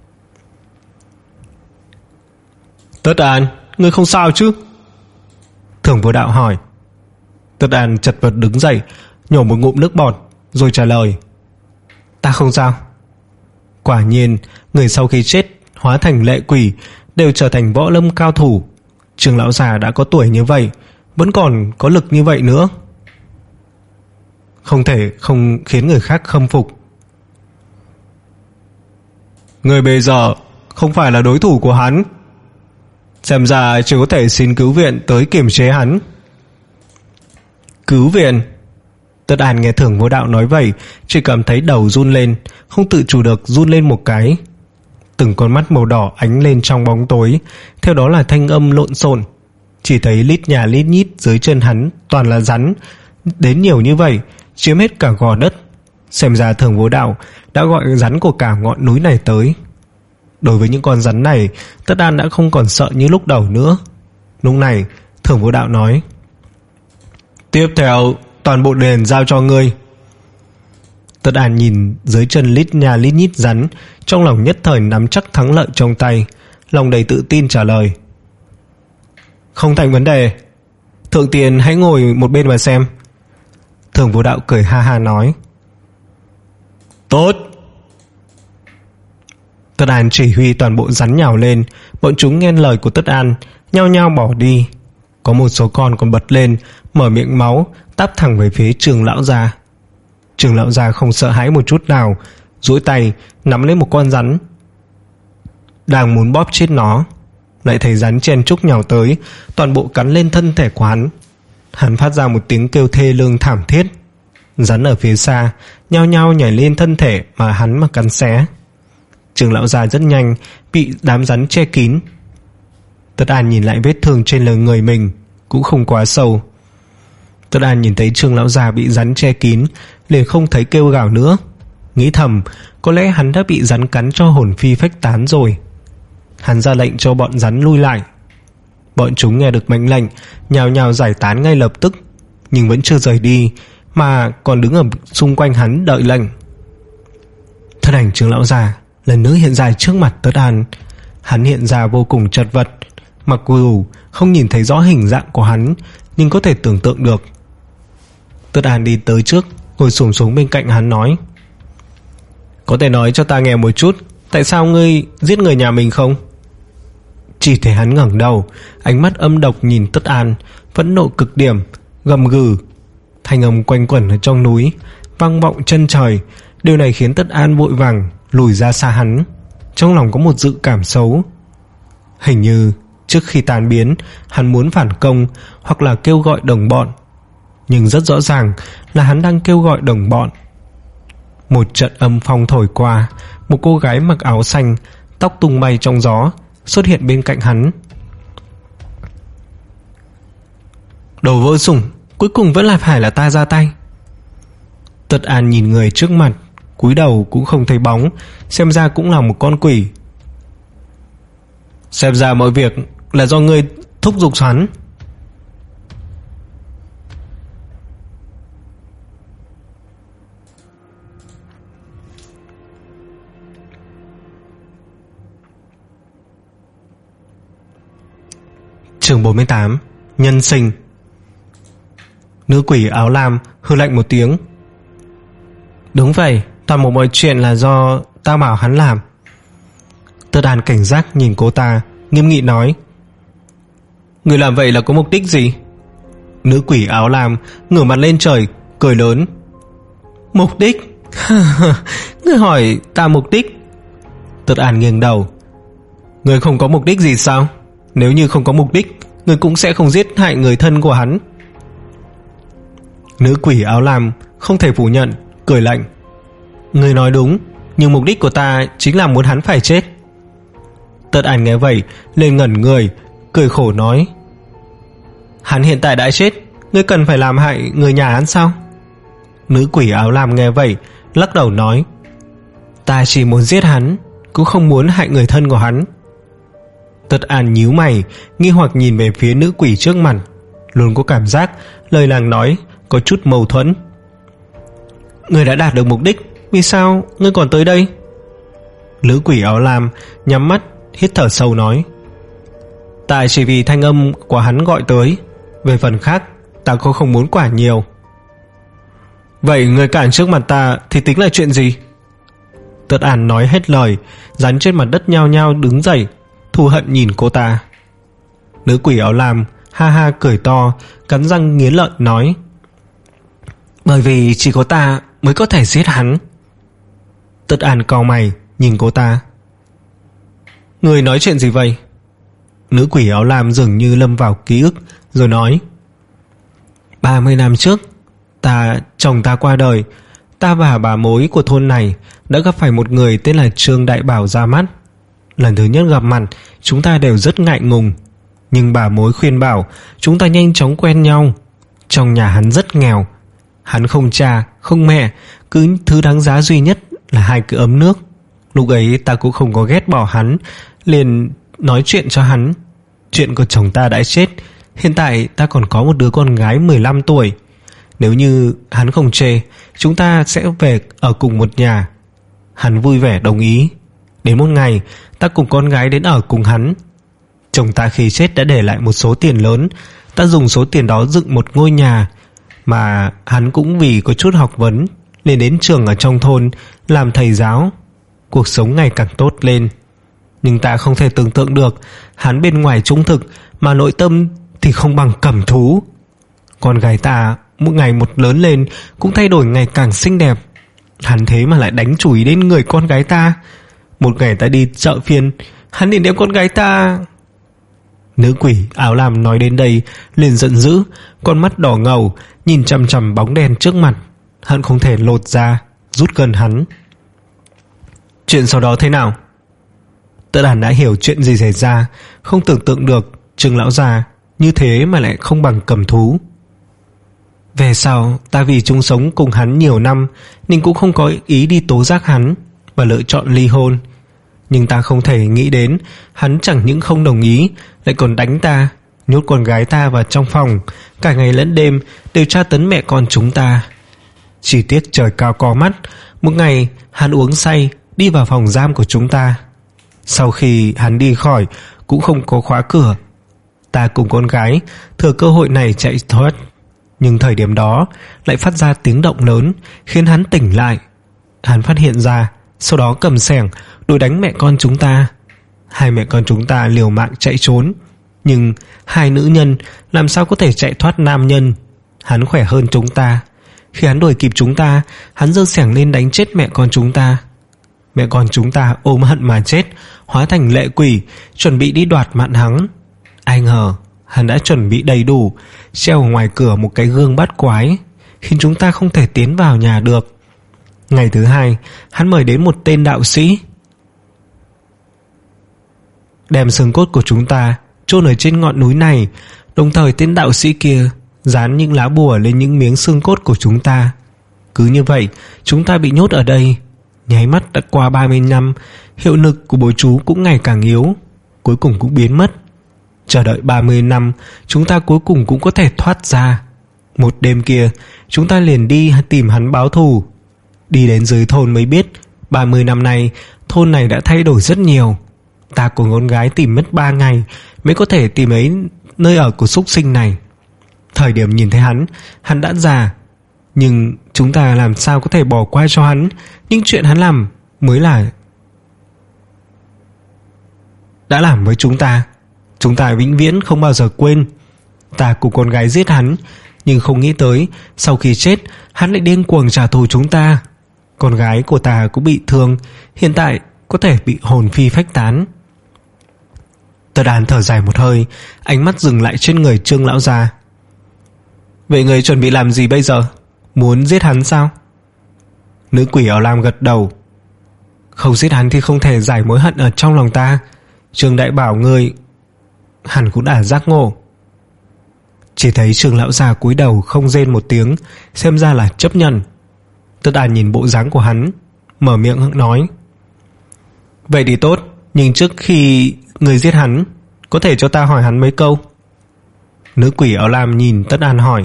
"Tất An, ngươi không sao chứ?" Thưởng Vô Đạo hỏi. Tất An chật vật đứng dậy, nhổ một ngụm nước bọt rồi trả lời: "Ta không sao." Quả nhiên, người sau khi chết hóa thành lệ quỷ đều trở thành võ lâm cao thủ. Trương lão già đã có tuổi như vậy, vẫn còn có lực như vậy nữa, không thể không khiến người khác khâm phục. "Người bây giờ không phải là đối thủ của hắn, xem ra chỉ có thể xin cứu viện tới kiềm chế hắn." "Cứu viện?" Tất An nghe Thưởng Vô Đạo nói vậy, chỉ cảm thấy đầu run lên, không tự chủ được run lên một cái. Từng con mắt màu đỏ ánh lên trong bóng tối, theo đó là thanh âm lộn xộn. Chỉ thấy lít nhà lít nhít dưới chân hắn toàn là rắn, đến nhiều như vậy, chiếm hết cả gò đất. Xem ra Thưởng Vô Đạo đã gọi rắn của cả ngọn núi này tới. Đối với những con rắn này, Tất An đã không còn sợ như lúc đầu nữa. Lúc này Thưởng Vô Đạo nói: "Tiếp theo toàn bộ đền giao cho ngươi." Tất An nhìn dưới chân lít nhà lít nhít rắn, trong lòng nhất thời nắm chắc thắng lợi trong tay, lòng đầy tự tin trả lời: "Không thành vấn đề, thượng tiền hãy ngồi một bên mà xem." Thưởng Vô Đạo cười ha ha nói: "Tốt." Tất An chỉ huy toàn bộ rắn nhào lên, bọn chúng nghe lời của Tất An nhao nhao bỏ đi. Có một số con còn bật lên, mở miệng máu, táp thẳng về phía Trương lão gia. Trương lão gia không sợ hãi một chút nào, duỗi tay nắm lấy một con rắn, đang muốn bóp chết nó. lại thấy rắn chen chúc nhào tới, toàn bộ cắn lên thân thể của hắn. Hắn phát ra một tiếng kêu thê lương thảm thiết. Rắn ở phía xa nhao nhao nhảy lên thân thể mà hắn mà cắn xé. Trường lão già rất nhanh bị đám rắn che kín. Tất An nhìn lại vết thương trên lưng người mình cũng không quá sâu. Tất An nhìn thấy Trương lão già bị rắn che kín, liền không thấy kêu gào nữa, nghĩ thầm có lẽ hắn đã bị rắn cắn cho hồn phi phách tán rồi. Hắn ra lệnh cho bọn rắn lui lại. Bọn chúng nghe được mệnh lệnh nhào nhào giải tán ngay lập tức, nhưng vẫn chưa rời đi mà còn đứng ở xung quanh hắn đợi lệnh. Thân ảnh Trương lão già lần nữa hiện ra trước mặt Tất An. Hắn hiện ra vô cùng chật vật, mặc dù không nhìn thấy rõ hình dạng của hắn nhưng có thể tưởng tượng được. Tất An đi tới trước, ngồi xổm xuống bên cạnh hắn nói: "Có thể nói cho ta nghe một chút, tại sao ngươi giết người nhà mình không?" Chỉ thấy hắn ngẩng đầu, ánh mắt âm độc nhìn Tất An, phẫn nộ cực điểm, gầm gừ. Thanh âm quanh quẩn ở trong núi, vang vọng chân trời. Điều này khiến Tất An vội vàng lùi ra xa hắn. Trong lòng có một dự cảm xấu. Hình như trước khi tan biến, hắn muốn phản công hoặc là kêu gọi đồng bọn, nhưng rất rõ ràng là hắn đang kêu gọi đồng bọn. Một trận âm phong thổi qua, một cô gái mặc áo xanh, tóc tung bay trong gió xuất hiện bên cạnh hắn. "Đồ vô sủng, cuối cùng vẫn là phải là ta ra tay." Tất An nhìn người trước mặt, cúi đầu cũng không thấy bóng, xem ra cũng là một con quỷ. "Xem ra mọi việc là do ngươi thúc giục hắn." Chương bốn mươi tám. Nhân sinh. Nữ quỷ áo lam hừ lạnh một tiếng: "Đúng vậy, toàn bộ mọi chuyện là do ta bảo hắn làm." Tất An cảnh giác nhìn cô ta, nghiêm nghị nói: "Người làm vậy là có mục đích gì?" Nữ quỷ áo lam ngửa mặt lên trời cười lớn: "Mục đích? Ngươi hỏi ta mục đích?" Tất An nghiêng đầu: "Ngươi không có mục đích gì sao? Nếu như không có mục đích, ngươi cũng sẽ không giết hại người thân của hắn." Nữ quỷ áo lam không thể phủ nhận, cười lạnh: "Ngươi nói đúng, nhưng mục đích của ta chính là muốn hắn phải chết." Tất An nghe vậy lên ngẩn người, cười khổ nói: "Hắn hiện tại đã chết, ngươi cần phải làm hại người nhà hắn sao?" Nữ quỷ áo lam nghe vậy lắc đầu nói: "Ta chỉ muốn giết hắn, cũng không muốn hại người thân của hắn." Tất An nhíu mày, nghi hoặc nhìn về phía nữ quỷ trước mặt, luôn có cảm giác lời nàng nói có chút mâu thuẫn. "Ngươi đã đạt được mục đích, vì sao ngươi còn tới đây?" Nữ quỷ áo lam nhắm mắt hít thở sâu nói: "Ta chỉ vì thanh âm của hắn gọi tới, về phần khác ta cũng không muốn quả nhiều." "Vậy người cản trước mặt ta thì tính là chuyện gì?" Tất An nói hết lời, rắn trên mặt đất nhao nhao đứng dậy, thù hận nhìn cô ta. Nữ quỷ áo lam ha ha cười to, cắn răng nghiến lợi nói: "Bởi vì chỉ có ta mới có thể giết hắn." Tất An cau mày nhìn cô ta: "Người nói chuyện gì vậy?" Nữ quỷ áo lam dường như lâm vào ký ức rồi nói: ba mươi năm trước, ta chồng ta qua đời. Ta và bà mối của thôn này đã gặp phải một người tên là Trương Đại Bảo ra mắt. Lần thứ nhất gặp mặt, chúng ta đều rất ngại ngùng, nhưng bà mối khuyên bảo chúng ta nhanh chóng quen nhau. Trong nhà hắn rất nghèo, hắn không cha không mẹ, cứ thứ đáng giá duy nhất là hai cái ấm nước. Lúc ấy ta cũng không có ghét bỏ hắn, liền nói chuyện cho hắn. Chuyện của chồng ta đã chết, hiện tại ta còn có một đứa con gái mười lăm tuổi. Nếu như hắn không chê, chúng ta sẽ về ở cùng một nhà. Hắn vui vẻ đồng ý. Đến một ngày, ta cùng con gái đến ở cùng hắn. Chồng ta khi chết đã để lại một số tiền lớn. Ta dùng số tiền đó dựng một ngôi nhà, mà hắn cũng vì có chút học vấn liền đến trường ở trong thôn làm thầy giáo. Cuộc sống ngày càng tốt lên. Nhưng ta không thể tưởng tượng được hắn bên ngoài trung thực mà nội tâm thì không bằng cẩm thú. Con gái ta mỗi ngày một lớn lên cũng thay đổi ngày càng xinh đẹp. Hắn thế mà lại đánh chửi đến người con gái ta. Một ngày ta đi chợ phiên, hắn liền đem con gái ta... Nữ quỷ áo lam nói đến đây liền giận dữ, con mắt đỏ ngầu nhìn chằm chằm bóng đen trước mặt, hận không thể lột ra rút gần hắn. Chuyện sau đó thế nào? Tất Đàn đã hiểu chuyện gì xảy ra, không tưởng tượng được Trương lão già như thế mà lại không bằng cầm thú. Về sau ta vì chung sống cùng hắn nhiều năm nên cũng không có ý đi tố giác hắn và lựa chọn ly hôn. Nhưng ta không thể nghĩ đến hắn chẳng những không đồng ý, lại còn đánh ta, nhốt con gái ta vào trong phòng, cả ngày lẫn đêm đều tra tấn mẹ con chúng ta. Chỉ tiếc trời cao có mắt, một ngày hắn uống say đi vào phòng giam của chúng ta. Sau khi hắn đi khỏi cũng không có khóa cửa. Ta cùng con gái thừa cơ hội này chạy thoát, nhưng thời điểm đó lại phát ra tiếng động lớn khiến hắn tỉnh lại. Hắn phát hiện ra, sau đó cầm xẻng đuổi đánh mẹ con chúng ta. Hai mẹ con chúng ta liều mạng chạy trốn, nhưng hai nữ nhân làm sao có thể chạy thoát nam nhân. Hắn khỏe hơn chúng ta. Khi hắn đuổi kịp chúng ta, hắn giơ xẻng lên đánh chết mẹ con chúng ta. Mẹ con chúng ta ôm hận mà chết, hóa thành lệ quỷ, chuẩn bị đi đoạt mạng hắn. Ai ngờ hắn đã chuẩn bị đầy đủ, treo ở ngoài cửa một cái gương bát quái, khiến chúng ta không thể tiến vào nhà được. Ngày thứ hai, hắn mời đến một tên đạo sĩ, đem xương cốt của chúng ta chôn ở trên ngọn núi này. Đồng thời tên đạo sĩ kia dán những lá bùa lên những miếng xương cốt của chúng ta. Cứ như vậy chúng ta bị nhốt ở đây. Nháy mắt đã qua ba mươi năm, hiệu lực của bùa chú cũng ngày càng yếu, cuối cùng cũng biến mất. Chờ đợi ba mươi năm, chúng ta cuối cùng cũng có thể thoát ra. Một đêm kia chúng ta liền đi tìm hắn báo thù. Đi đến dưới thôn mới biết ba mươi năm nay thôn này đã thay đổi rất nhiều. Ta cùng con gái tìm mất ba ngày mới có thể tìm thấy nơi ở của súc sinh này. Thời điểm nhìn thấy hắn, hắn đã già, nhưng chúng ta làm sao có thể bỏ qua cho hắn. Những chuyện hắn làm mới là đã làm với chúng ta, chúng ta vĩnh viễn không bao giờ quên. Ta cùng con gái giết hắn, nhưng không nghĩ tới sau khi chết hắn lại điên cuồng trả thù chúng ta. Con gái của ta cũng bị thương, hiện tại có thể bị hồn phi phách tán. Tất Đàn thở dài một hơi, ánh mắt dừng lại trên người Trương lão già. Vậy người chuẩn bị làm gì bây giờ? Muốn giết hắn sao? Nữ quỷ áo lam gật đầu. Không giết hắn thì không thể giải mối hận ở trong lòng ta. Trương đại bảo người hẳn cũng đã giác ngộ. Chỉ thấy Trương lão già cúi đầu không rên một tiếng, xem ra là chấp nhận. Tất Đàn nhìn bộ dáng của hắn, mở miệng nói. Vậy thì tốt, nhưng trước khi người giết hắn, có thể cho ta hỏi hắn mấy câu? Nữ quỷ áo lam nhìn Tất Đàn hỏi.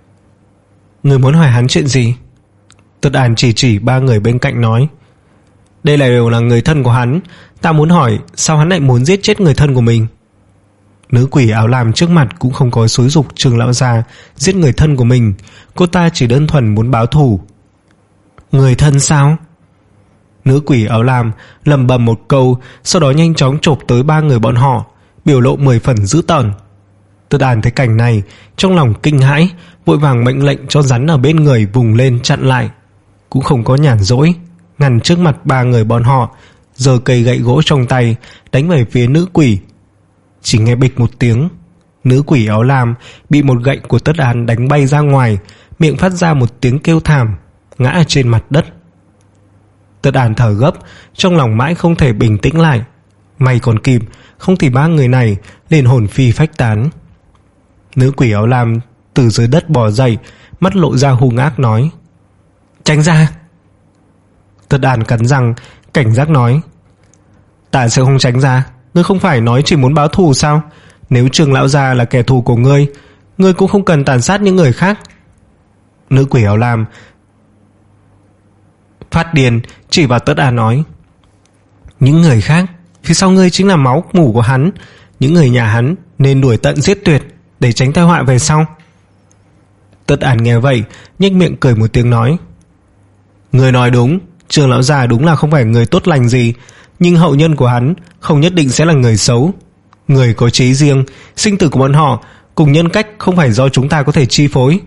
Người muốn hỏi hắn chuyện gì? Tất Đàn chỉ chỉ ba người bên cạnh nói. Đây là đều là người thân của hắn, ta muốn hỏi sao hắn lại muốn giết chết người thân của mình. Nữ quỷ áo lam trước mặt cũng không có xúi giục Trương lão già giết người thân của mình. Cô ta chỉ đơn thuần muốn báo thù. Người thân sao? Nữ quỷ áo lam lẩm bẩm một câu, sau đó nhanh chóng chộp tới ba người bọn họ, biểu lộ mười phần dữ tợn. Tất Đàn thấy cảnh này, trong lòng kinh hãi, vội vàng mệnh lệnh cho rắn ở bên người vùng lên chặn lại. Cũng không có nhàn rỗi, ngăn trước mặt ba người bọn họ, giơ cây gậy gỗ trong tay đánh về phía nữ quỷ. Chỉ nghe bịch một tiếng, nữ quỷ áo lam bị một gậy của Tất Đàn đánh bay ra ngoài, miệng phát ra một tiếng kêu thảm, ngã trên mặt đất. Tất Đàn thở gấp, trong lòng mãi không thể bình tĩnh lại. May còn kịp, không thì ba người này liền hồn phi phách tán. Nữ quỷ áo lam từ dưới đất bò dậy, mắt lộ ra hung ác nói. Tránh ra. Tất Đàn cắn răng, cảnh giác nói. Ta sẽ không tránh ra. Ngươi không phải nói chỉ muốn báo thù sao? Nếu Trương lão gia là kẻ thù của ngươi, ngươi cũng không cần tàn sát những người khác. Nữ quỷ áo lam phát điên chỉ vào Tất Đàn nói. Những người khác, phía sau ngươi chính là máu mủ của hắn. Những người nhà hắn nên đuổi tận giết tuyệt, để tránh tai họa về sau. Tất Đàn nghe vậy, nhếch miệng cười một tiếng nói. Người nói đúng, Trương lão già đúng là không phải người tốt lành gì, nhưng hậu nhân của hắn không nhất định sẽ là người xấu. Người có trí riêng, sinh tử của bọn họ cùng nhân cách không phải do chúng ta có thể chi phối.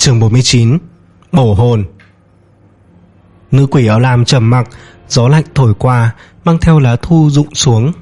Chương bốn mươi chín. Bổ hồn. Nữ quỷ áo lam trầm mặc, gió lạnh thổi qua, mang theo lá thu rụng xuống.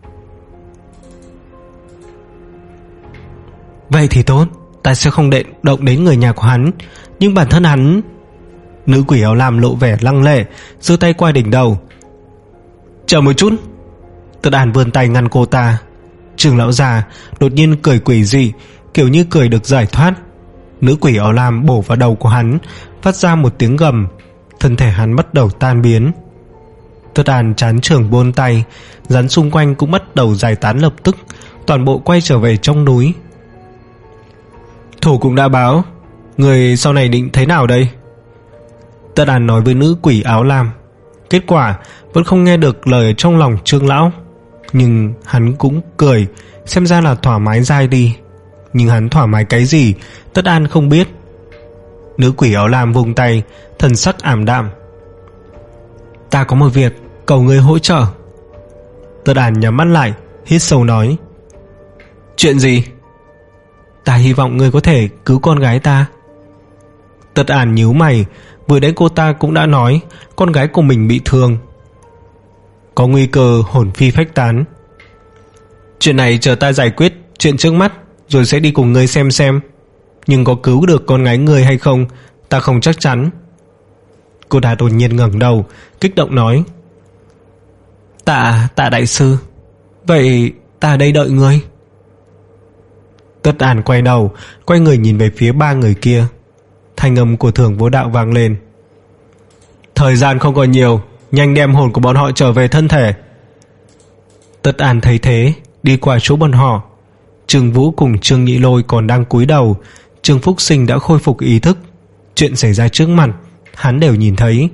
Vậy thì tốt, ta sẽ không đệ động đến người nhà của hắn, nhưng bản thân hắn... Nữ quỷ áo lam lộ vẻ lăng lệ, giơ tay qua đỉnh đầu. Chờ một chút. Tất An vươn tay ngăn cô ta. Trương lão già đột nhiên cười quỷ dị, kiểu như cười được giải thoát. Nữ quỷ áo lam bổ vào đầu của hắn, phát ra một tiếng gầm. Thân thể hắn bắt đầu tan biến. Tất An chán trường buông tay, rắn xung quanh cũng bắt đầu giải tán lập tức, toàn bộ quay trở về trong núi. Thủ cũng đã báo, người sau này định thế nào đây? Tất An nói với nữ quỷ áo lam. Kết quả vẫn không nghe được lời ở trong lòng Trương lão, nhưng hắn cũng cười, xem ra là thoải mái dai đi. Nhưng hắn thoải mái cái gì, Tất An không biết. Nữ quỷ áo lam vung tay, thần sắc ảm đạm. Ta có một việc cầu ngươi hỗ trợ. Tất An nhắm mắt lại, hít sâu nói. Chuyện gì? Ta hy vọng ngươi có thể cứu con gái ta. Tất An nhíu mày. Vừa đến cô ta cũng đã nói con gái của mình bị thương, có nguy cơ hồn phi phách tán. Chuyện này chờ ta giải quyết chuyện trước mắt, rồi sẽ đi cùng ngươi xem xem. Nhưng có cứu được con gái ngươi hay không, ta không chắc chắn. Cô ta đột nhiên ngẩng đầu, kích động nói. Tạ, tạ đại sư. Vậy ta ở đây đợi ngươi. Tất An quay đầu, quay người nhìn về phía ba người kia. Thanh âm của Thường Vô Đạo vang lên. Thời gian không còn nhiều, nhanh đem hồn của bọn họ trở về thân thể. Tất An thấy thế, đi qua chỗ bọn họ. Trương Vũ cùng Trương Nhị Lôi còn đang cúi đầu. Trương Phúc Sinh đã khôi phục ý thức. Chuyện xảy ra trước mặt hắn đều nhìn thấy.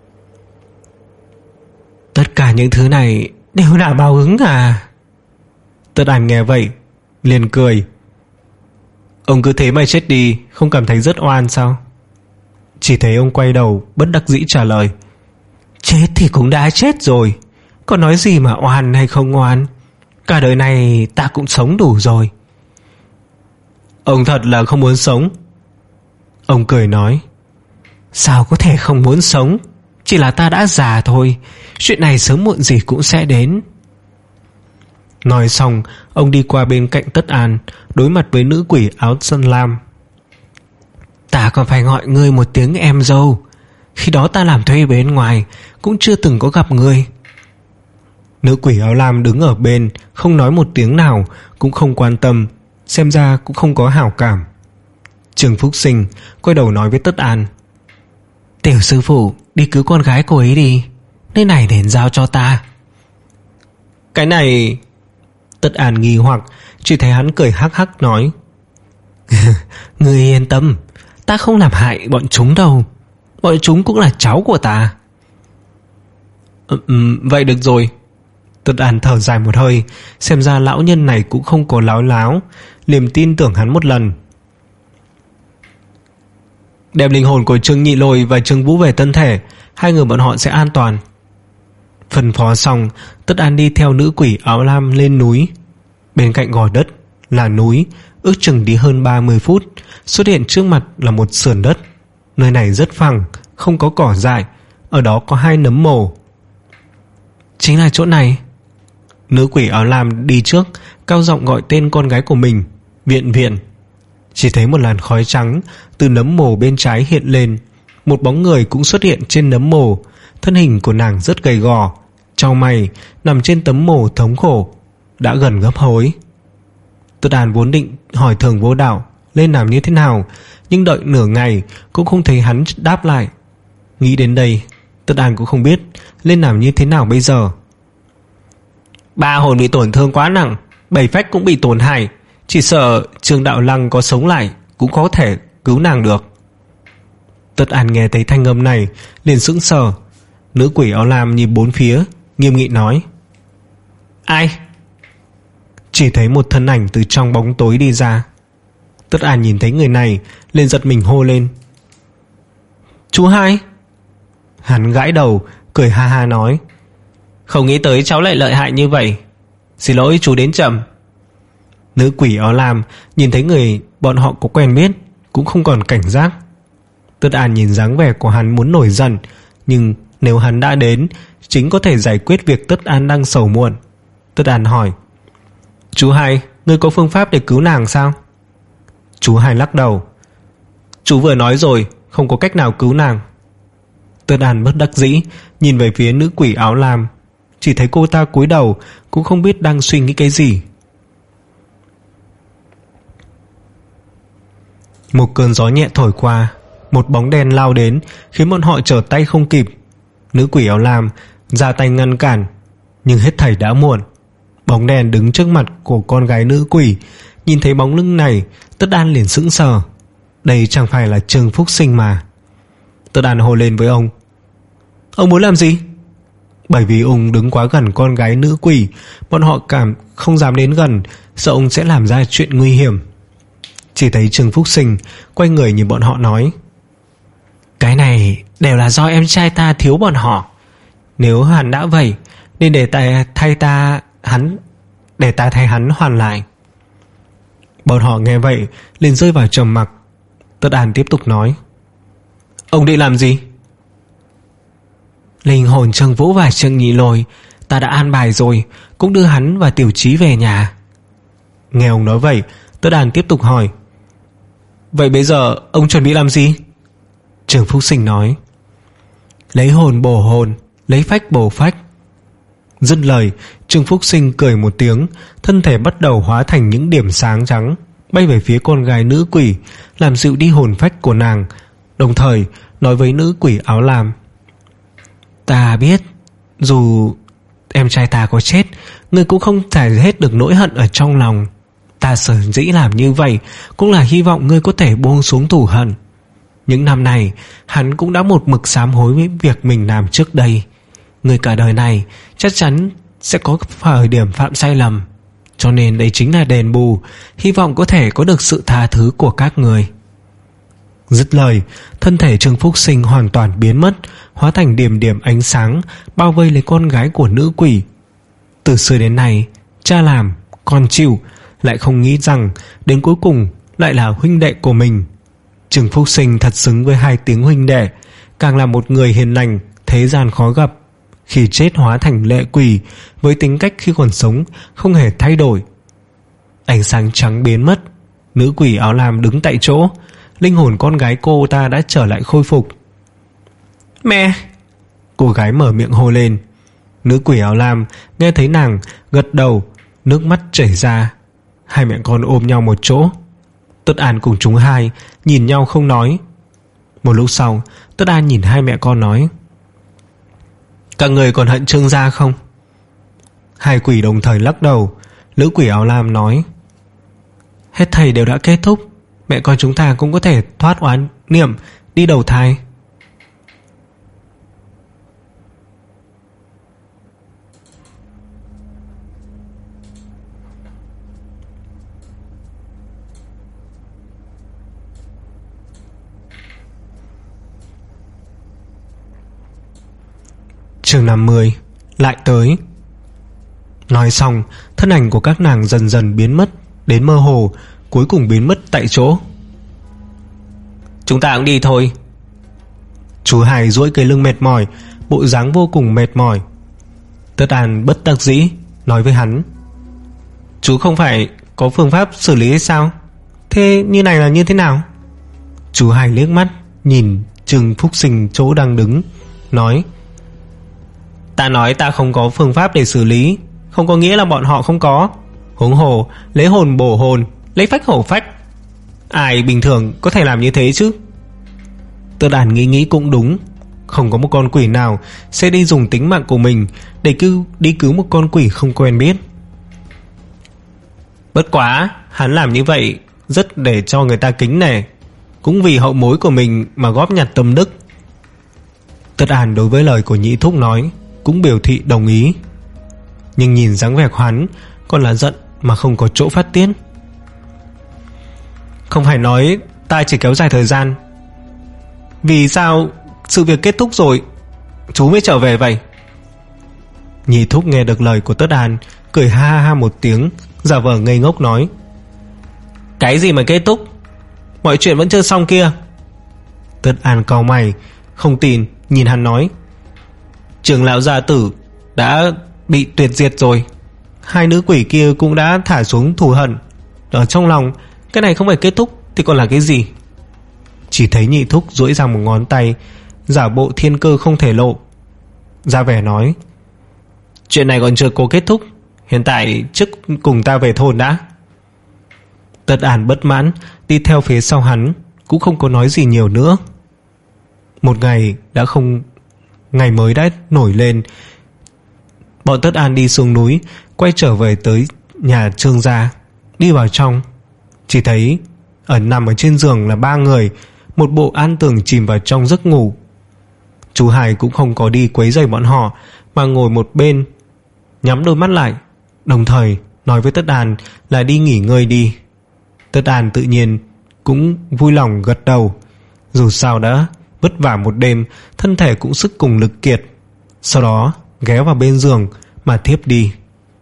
Tất cả những thứ này đều là báo ứng à? Tất An nghe vậy liền cười. Ông cứ thế mà chết đi, không cảm thấy rất oan sao? Chỉ thấy ông quay đầu bất đắc dĩ trả lời. Chết thì cũng đã chết rồi, có nói gì mà oan hay không oan. Cả đời này ta cũng sống đủ rồi. Ông thật là không muốn sống. Ông cười nói. Sao có thể không muốn sống? Chỉ là ta đã già thôi, chuyện này sớm muộn gì cũng sẽ đến. Nói xong, ông đi qua bên cạnh Tất An, đối mặt với nữ quỷ áo sơn lam. Ta còn phải gọi ngươi một tiếng em dâu. Khi đó ta làm thuê bên ngoài, cũng chưa từng có gặp ngươi. Nữ quỷ áo lam đứng ở bên, không nói một tiếng nào, cũng không quan tâm, xem ra cũng không có hảo cảm. Trương Phúc Sinh quay đầu nói với Tất An. Tiểu sư phụ, đi cứu con gái cô ấy đi, nơi này đến giao cho ta. Cái này... Tất An nghi hoặc, chỉ thấy hắn cười hắc hắc nói. Ngươi yên tâm, ta không làm hại bọn chúng đâu. Bọn chúng cũng là cháu của ta. ừ, ừ, Vậy được rồi. Tất An thở dài một hơi, xem ra lão nhân này cũng không có láo láo, liền tin tưởng hắn một lần. Đem linh hồn của Trương Nhị Lôi và Trương Vũ về thân thể, hai người bọn họ sẽ an toàn. Phân phó xong, Tất An đi theo nữ quỷ áo lam lên núi. Bên cạnh gò đất là núi, ước chừng đi hơn ba mươi phút, xuất hiện trước mặt là một sườn đất. Nơi này rất phẳng, không có cỏ dại, ở đó có hai nấm mồ. Chính là chỗ này. Nữ quỷ áo lam đi trước, cao giọng gọi tên con gái của mình. Viện Viện. Chỉ thấy một làn khói trắng từ nấm mồ bên trái hiện lên. Một bóng người cũng xuất hiện trên nấm mồ. Thân hình của nàng rất gầy gò, chau mày, nằm trên tấm mồ thống khổ, đã gần gấp hối. Tất An vốn định hỏi Thường Vô Đạo lên làm như thế nào, nhưng đợi nửa ngày cũng không thấy hắn đáp lại. Nghĩ đến đây, Tất An cũng không biết lên làm như thế nào bây giờ. Ba hồn bị tổn thương quá nặng, bảy phách cũng bị tổn hại, chỉ sợ Trương Đạo Lăng có sống lại cũng có thể cứu nàng được. Tất An nghe thấy thanh âm này liền sững sờ. Nữ quỷ áo lam nhìn bốn phía, nghiêm nghị nói. Ai? Chỉ thấy một thân ảnh từ trong bóng tối đi ra. Tất An nhìn thấy người này liền giật mình hô lên. Chú hai. Hắn gãi đầu, cười ha ha nói. Không nghĩ tới cháu lại lợi hại như vậy. Xin lỗi chú đến chậm. Nữ quỷ áo lam nhìn thấy người bọn họ có quen biết, cũng không còn cảnh giác. Tất An nhìn dáng vẻ của hắn muốn nổi giận, nhưng nếu hắn đã đến, chính có thể giải quyết việc Tất An đang sầu muộn. Tất An hỏi: Chú Hai, ngươi có phương pháp để cứu nàng sao? Chú Hai lắc đầu: Chú vừa nói rồi, không có cách nào cứu nàng. Tất An bất đắc dĩ nhìn về phía nữ quỷ áo lam, chỉ thấy cô ta cúi đầu, cũng không biết đang suy nghĩ cái gì. Một cơn gió nhẹ thổi qua, một bóng đen lao đến, khiến bọn họ trở tay không kịp. Nữ quỷ áo lam ra tay ngăn cản, nhưng hết thảy đã muộn. Bóng đen đứng trước mặt của con gái nữ quỷ. Nhìn thấy bóng lưng này, Tất An liền sững sờ. Đây chẳng phải là Trương Phúc Sinh mà. Tất An hô lên với ông: Ông muốn làm gì? Bởi vì ông đứng quá gần con gái nữ quỷ, bọn họ cảm không dám đến gần, sợ ông sẽ làm ra chuyện nguy hiểm. Chỉ thấy Trương Phúc Sinh quay người nhìn bọn họ nói: Cái này đều là do em trai ta thiếu bọn họ. Nếu hắn đã vậy, nên để ta thay ta hắn Để ta thay hắn hoàn lại. Bọn họ nghe vậy liền rơi vào trầm mặc. Tất An tiếp tục nói: Ông định làm gì? Linh hồn Trương Vũ và Trương Nhị Lôi ta đã an bài rồi, cũng đưa hắn và Tiểu Trí về nhà. Nghe ông nói vậy, Tất An tiếp tục hỏi: Vậy bây giờ ông chuẩn bị làm gì? Trương Phúc Sinh nói: Lấy hồn bổ hồn, lấy phách bổ phách. Dứt lời, Trương Phúc Sinh cười một tiếng, thân thể bắt đầu hóa thành những điểm sáng trắng, bay về phía con gái nữ quỷ, làm dịu đi hồn phách của nàng, đồng thời nói với nữ quỷ áo lam: Ta biết, dù em trai ta có chết, ngươi cũng không giải hết được nỗi hận ở trong lòng. Ta sở dĩ làm như vậy cũng là hy vọng ngươi có thể buông xuống thù hận. Những năm này hắn cũng đã một mực sám hối với việc mình làm trước đây. Ngươi cả đời này chắc chắn sẽ có thời điểm phạm sai lầm, cho nên đây chính là đền bù, hy vọng có thể có được sự tha thứ của các người. Dứt lời, thân thể Trương Phúc Sinh hoàn toàn biến mất, hóa thành điểm điểm ánh sáng bao vây lấy con gái của nữ quỷ. Từ xưa đến nay, cha làm, con chịu, lại không nghĩ rằng đến cuối cùng lại là huynh đệ của mình. Trương Phúc Sinh thật xứng với hai tiếng huynh đệ, càng là một người hiền lành, thế gian khó gặp. Khi chết hóa thành lệ quỷ, với tính cách khi còn sống không hề thay đổi. Ánh sáng trắng biến mất, nữ quỷ áo lam đứng tại chỗ. Linh hồn con gái cô ta đã trở lại khôi phục. Mẹ! Cô gái mở miệng hô lên. Nữ quỷ áo lam nghe thấy nàng gật đầu, nước mắt chảy ra. Hai mẹ con ôm nhau một chỗ. Tất An cùng chúng hai nhìn nhau không nói. Một lúc sau, Tất An nhìn hai mẹ con nói: Các người còn hận Trương gia không? Hai quỷ đồng thời lắc đầu. Nữ quỷ áo lam nói: Hết thầy đều đã kết thúc, mẹ con chúng ta cũng có thể thoát oán niệm đi đầu thai. Chương năm mươi lại tới. Nói xong, thân ảnh của các nàng dần dần biến mất, đến mơ hồ, cuối cùng biến mất tại chỗ. Chúng ta cũng đi thôi. Chú Hai duỗi cái lưng mệt mỏi, bộ dáng vô cùng mệt mỏi. Tất An bất đắc dĩ nói với hắn: Chú không phải có phương pháp xử lý hay sao? Thế như này là như thế nào? Chú Hai liếc mắt nhìn Trương Phúc Sinh chỗ đang đứng, nói: Ta nói ta không có phương pháp để xử lý, không có nghĩa là bọn họ không có. Huống hồ lấy hồn bổ hồn, lấy phách hổ phách, ai bình thường có thể làm như thế chứ? Tất An nghĩ nghĩ cũng đúng. Không có một con quỷ nào sẽ đi dùng tính mạng của mình để cứu, đi cứu một con quỷ không quen biết. Bất quá hắn làm như vậy rất để cho người ta kính nể, cũng vì hậu mối của mình mà góp nhặt tâm đức. Tất An đối với lời của Nhị Thúc nói cũng biểu thị đồng ý, nhưng nhìn dáng vẻ hắn còn là giận mà không có chỗ phát tiết. Không phải nói ta chỉ kéo dài thời gian, vì sao sự việc kết thúc rồi chú mới trở về vậy? Nhị Thúc nghe được lời của Tất An, cười ha ha một tiếng, giả vờ ngây ngốc nói: Cái gì mà kết thúc? mọi chuyện vẫn chưa xong kia. Tất An cau mày, không tin, nhìn hắn nói: Trường lão gia tử đã bị tuyệt diệt rồi, hai nữ quỷ kia cũng đã thả xuống thù hận ở trong lòng, cái này không phải kết thúc thì còn là cái gì? Chỉ thấy nhị thúc duỗi ra một ngón tay, giả bộ thiên cơ không thể lộ, ra vẻ nói: Chuyện này còn chưa có kết thúc, hiện tại trước cùng ta về thôn đã. Tất An bất mãn đi theo phía sau hắn, cũng không có nói gì nhiều nữa. Một ngày đã không ngày mới đã nổi lên. Bọn Tất An đi xuống núi, quay trở về tới nhà Trương gia. Đi vào trong, chỉ thấy ở nằm ở trên giường là ba người, một bộ an tường chìm vào trong giấc ngủ. Chú Hải cũng không có đi quấy rầy bọn họ, mà ngồi một bên nhắm đôi mắt lại, đồng thời nói với Tất An là đi nghỉ ngơi đi. Tất An tự nhiên cũng vui lòng gật đầu, dù sao đã vất vả một đêm, thân thể cũng sức cùng lực kiệt. Sau đó ghé vào bên giường mà thiếp đi.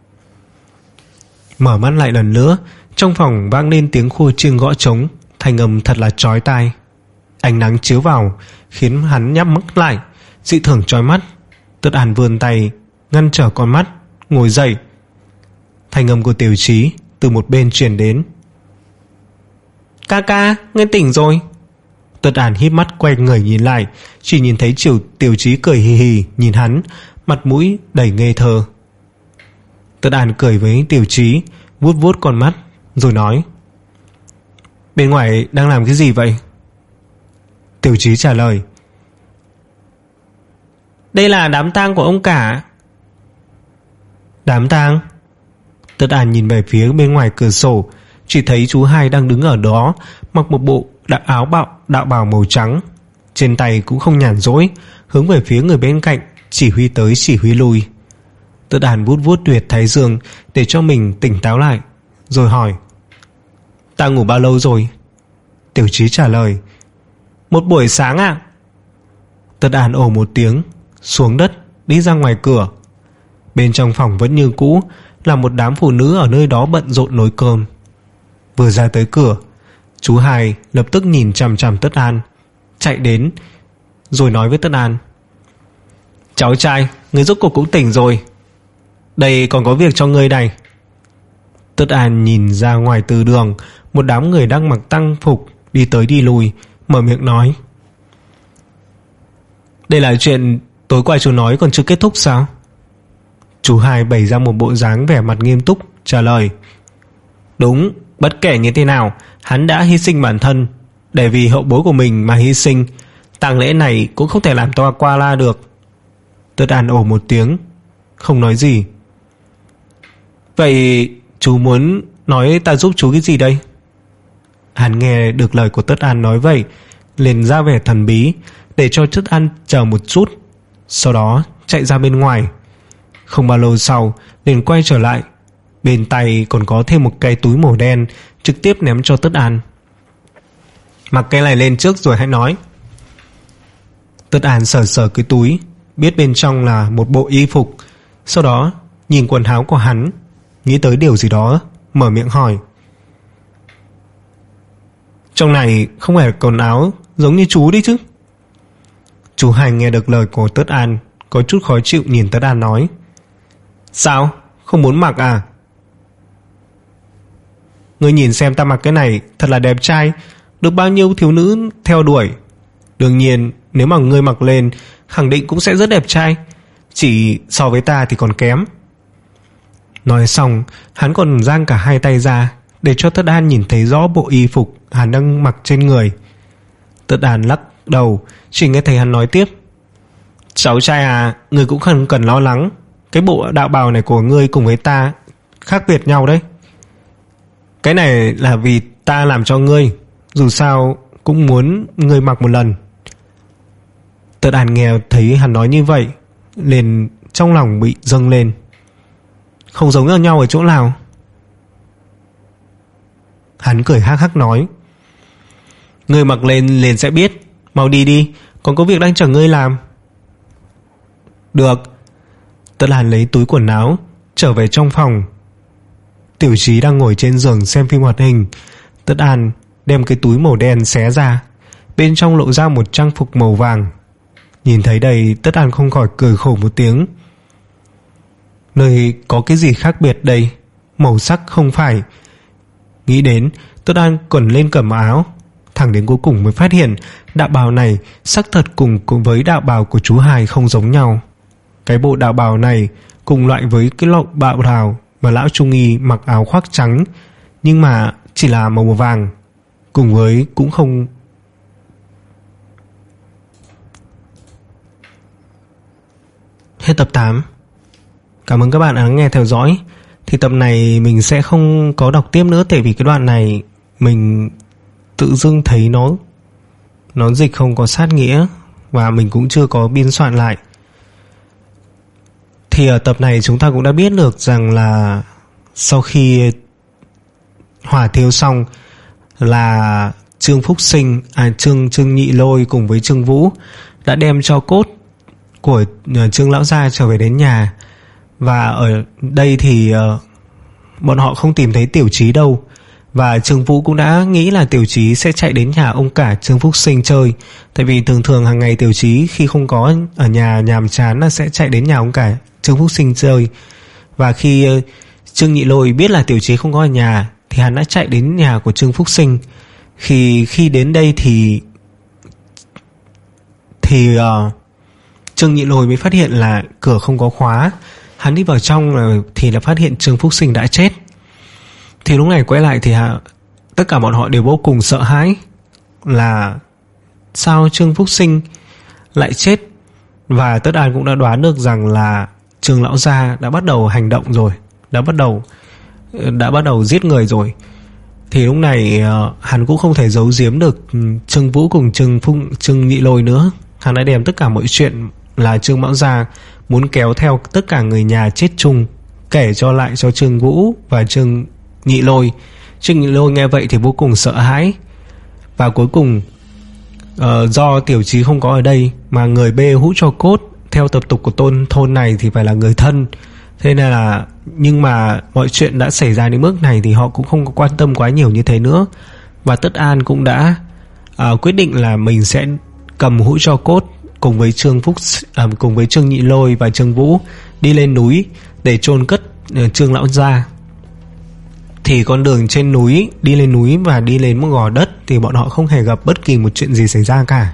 Mở mắt lại lần nữa, trong phòng vang lên tiếng khua chiêng gõ trống, thanh âm thật là chói tai. Ánh nắng chiếu vào khiến hắn nhắm mắt lại, dị thường chói mắt. Tất An vươn tay ngăn trở con mắt, ngồi dậy. Thanh âm của Tiểu Chí từ một bên truyền đến: Ca ca, ngươi tỉnh rồi. Tất An híp mắt quay người nhìn lại, chỉ nhìn thấy Triều Tiểu Chí cười hì hì nhìn hắn, mặt mũi đầy ngây thơ. Tất An cười với Tiểu Chí, vuốt vuốt con mắt, rồi nói: Bên ngoài đang làm cái gì vậy? Tiểu Chí trả lời: Đây là đám tang của ông cả. Đám tang? Tất An nhìn về phía bên ngoài cửa sổ, chỉ thấy chú Hai đang đứng ở đó, mặc một bộ đạo áo bạo đạo bào màu trắng, trên tay cũng không nhàn rỗi, hướng về phía người bên cạnh, chỉ huy tới chỉ huy lui. Tất An vuốt vuốt tuyệt thái dương để cho mình tỉnh táo lại, rồi hỏi: Ta ngủ bao lâu rồi? Tiểu Chí trả lời: Một buổi sáng ạ. Tất An ồ một tiếng, xuống đất đi ra ngoài cửa. Bên trong phòng vẫn như cũ, là một đám phụ nữ ở nơi đó bận rộn nấu cơm. Vừa ra tới cửa, chú Hai lập tức nhìn chằm chằm Tất An, chạy đến rồi nói với Tất An: Cháu trai, người rốt cuộc cũng tỉnh rồi, đây còn có việc cho ngươi này. Tất An nhìn ra ngoài từ đường, một đám người đang mặc tang phục đi tới đi lui, mở miệng nói: Đây là chuyện tối qua chú nói còn chưa kết thúc sao? Chú Hai bày ra một bộ dáng vẻ mặt nghiêm túc, trả lời: Đúng, bất kể như thế nào, hắn đã hy sinh bản thân để vì hậu bối của mình mà hy sinh, tang lễ này cũng không thể làm toa qua la được. Tất An ồ một tiếng, không nói gì. Vậy chú muốn nói ta giúp chú cái gì đây? Hắn nghe được lời của Tất An nói vậy, liền ra vẻ thần bí, để cho Tất An chờ một chút, sau đó chạy ra bên ngoài. Không bao lâu sau liền quay trở lại, bên tay còn có thêm một cái túi màu đen, trực tiếp ném cho Tất An: Mặc cái này lên trước rồi hãy nói. Tất An sờ sờ cái túi, biết bên trong là một bộ y phục, sau đó nhìn quần áo của hắn, nghĩ tới điều gì đó, mở miệng hỏi: Trong này không phải quần áo giống như chú đi chứ? Chú Hành nghe được lời của Tất An, có chút khó chịu nhìn Tất An nói: Sao, không muốn mặc à? Ngươi nhìn xem ta mặc cái này thật là đẹp trai, được bao nhiêu thiếu nữ theo đuổi. Đương nhiên nếu mà ngươi mặc lên khẳng định cũng sẽ rất đẹp trai, chỉ so với ta thì còn kém. Nói xong hắn còn giang cả hai tay ra để cho Tất An nhìn thấy rõ bộ y phục hắn đang mặc trên người. Tất An lắc đầu, chỉ nghe thấy hắn nói tiếp: Cháu trai à, ngươi cũng không cần lo lắng, cái bộ đạo bào này của ngươi cùng với ta khác biệt nhau đấy. Cái này là vì ta làm cho ngươi, dù sao cũng muốn ngươi mặc một lần. Tất An nghe thấy hắn nói như vậy, liền trong lòng bị dâng lên. Không giống nhau ở chỗ nào? Hắn cười hắc hắc nói: Ngươi mặc lên liền sẽ biết, mau đi đi, còn có việc đang chờ ngươi làm. Được. Tất An lấy túi quần áo trở về trong phòng. Tiểu Chí đang ngồi trên giường xem phim hoạt hình. Tất An đem cái túi màu đen xé ra. Bên trong lộ ra một trang phục màu vàng. Nhìn thấy đây, Tất An không khỏi cười khổ một tiếng. Nơi có cái gì khác biệt đây? Màu sắc không phải. Nghĩ đến, Tất An quần lên cẩm áo. Thẳng đến cuối cùng mới phát hiện đạo bào này sắc thật cùng cùng với đạo bào của chú Hải không giống nhau. Cái bộ đạo bào này cùng loại với cái lọ bạo bào mà lão trung y mặc áo khoác trắng, nhưng mà chỉ là màu vàng, cùng với cũng không. Hết tập tám. Cảm ơn các bạn đã nghe theo dõi. Thì tập này mình sẽ không có đọc tiếp nữa, tại vì cái đoạn này mình tự dưng thấy nó nó dịch không có sát nghĩa, và mình cũng chưa có biên soạn lại. Thì ở tập này chúng ta cũng đã biết được rằng là sau khi hỏa thiêu xong là Trương Phúc Sinh, à Trương Trương Nhị Lôi cùng với Trương Vũ đã đem cho cốt của Trương lão gia trở về đến nhà. Và ở đây thì uh, bọn họ không tìm thấy Tiểu Chí đâu, và Trương Vũ cũng đã nghĩ là Tiểu Chí sẽ chạy đến nhà ông cả Trương Phúc Sinh chơi. Tại vì thường thường hàng ngày Tiểu Chí khi không có ở nhà nhàm chán là sẽ chạy đến nhà ông cả Trương Phúc Sinh chơi. Và khi uh, Trương Nhị Lôi biết là Tiểu Chí không có ở nhà thì hắn đã chạy đến nhà của Trương Phúc Sinh. Khi khi đến đây thì thì uh, Trương Nhị Lôi mới phát hiện là cửa không có khóa. Hắn đi vào trong thì là phát hiện Trương Phúc Sinh đã chết. Thì lúc này quay lại thì tất cả bọn họ đều vô cùng sợ hãi, là sao Trương Phúc Sinh lại chết. Và Tất An cũng đã đoán được rằng là Trương lão gia đã bắt đầu hành động rồi, đã bắt đầu đã bắt đầu giết người rồi. Thì lúc này hắn cũng không thể giấu giếm được Trương Vũ cùng Trương Phúc, Trương Nhị Lôi nữa. Hắn đã đem tất cả mọi chuyện là Trương Mão Gia muốn kéo theo tất cả người nhà chết chung kể cho lại cho Trương Vũ và Trương Nhị Lôi. Trương Nhị Lôi nghe vậy thì vô cùng sợ hãi. Và cuối cùng uh, do Tiểu Chí không có ở đây mà người bê hũ cho cốt theo tập tục của tôn thôn này thì phải là người thân. Thế nên là, nhưng mà mọi chuyện đã xảy ra đến mức này thì họ cũng không có quan tâm quá nhiều như thế nữa. Và Tất An cũng đã uh, quyết định là mình sẽ cầm hũ cho cốt cùng với Trương Phúc à, cùng với Trương Nhị Lôi và Trương Vũ đi lên núi để chôn cất uh, Trương lão gia. Thì con đường trên núi, đi lên núi và đi lên một gò đất thì bọn họ không hề gặp bất kỳ một chuyện gì xảy ra cả.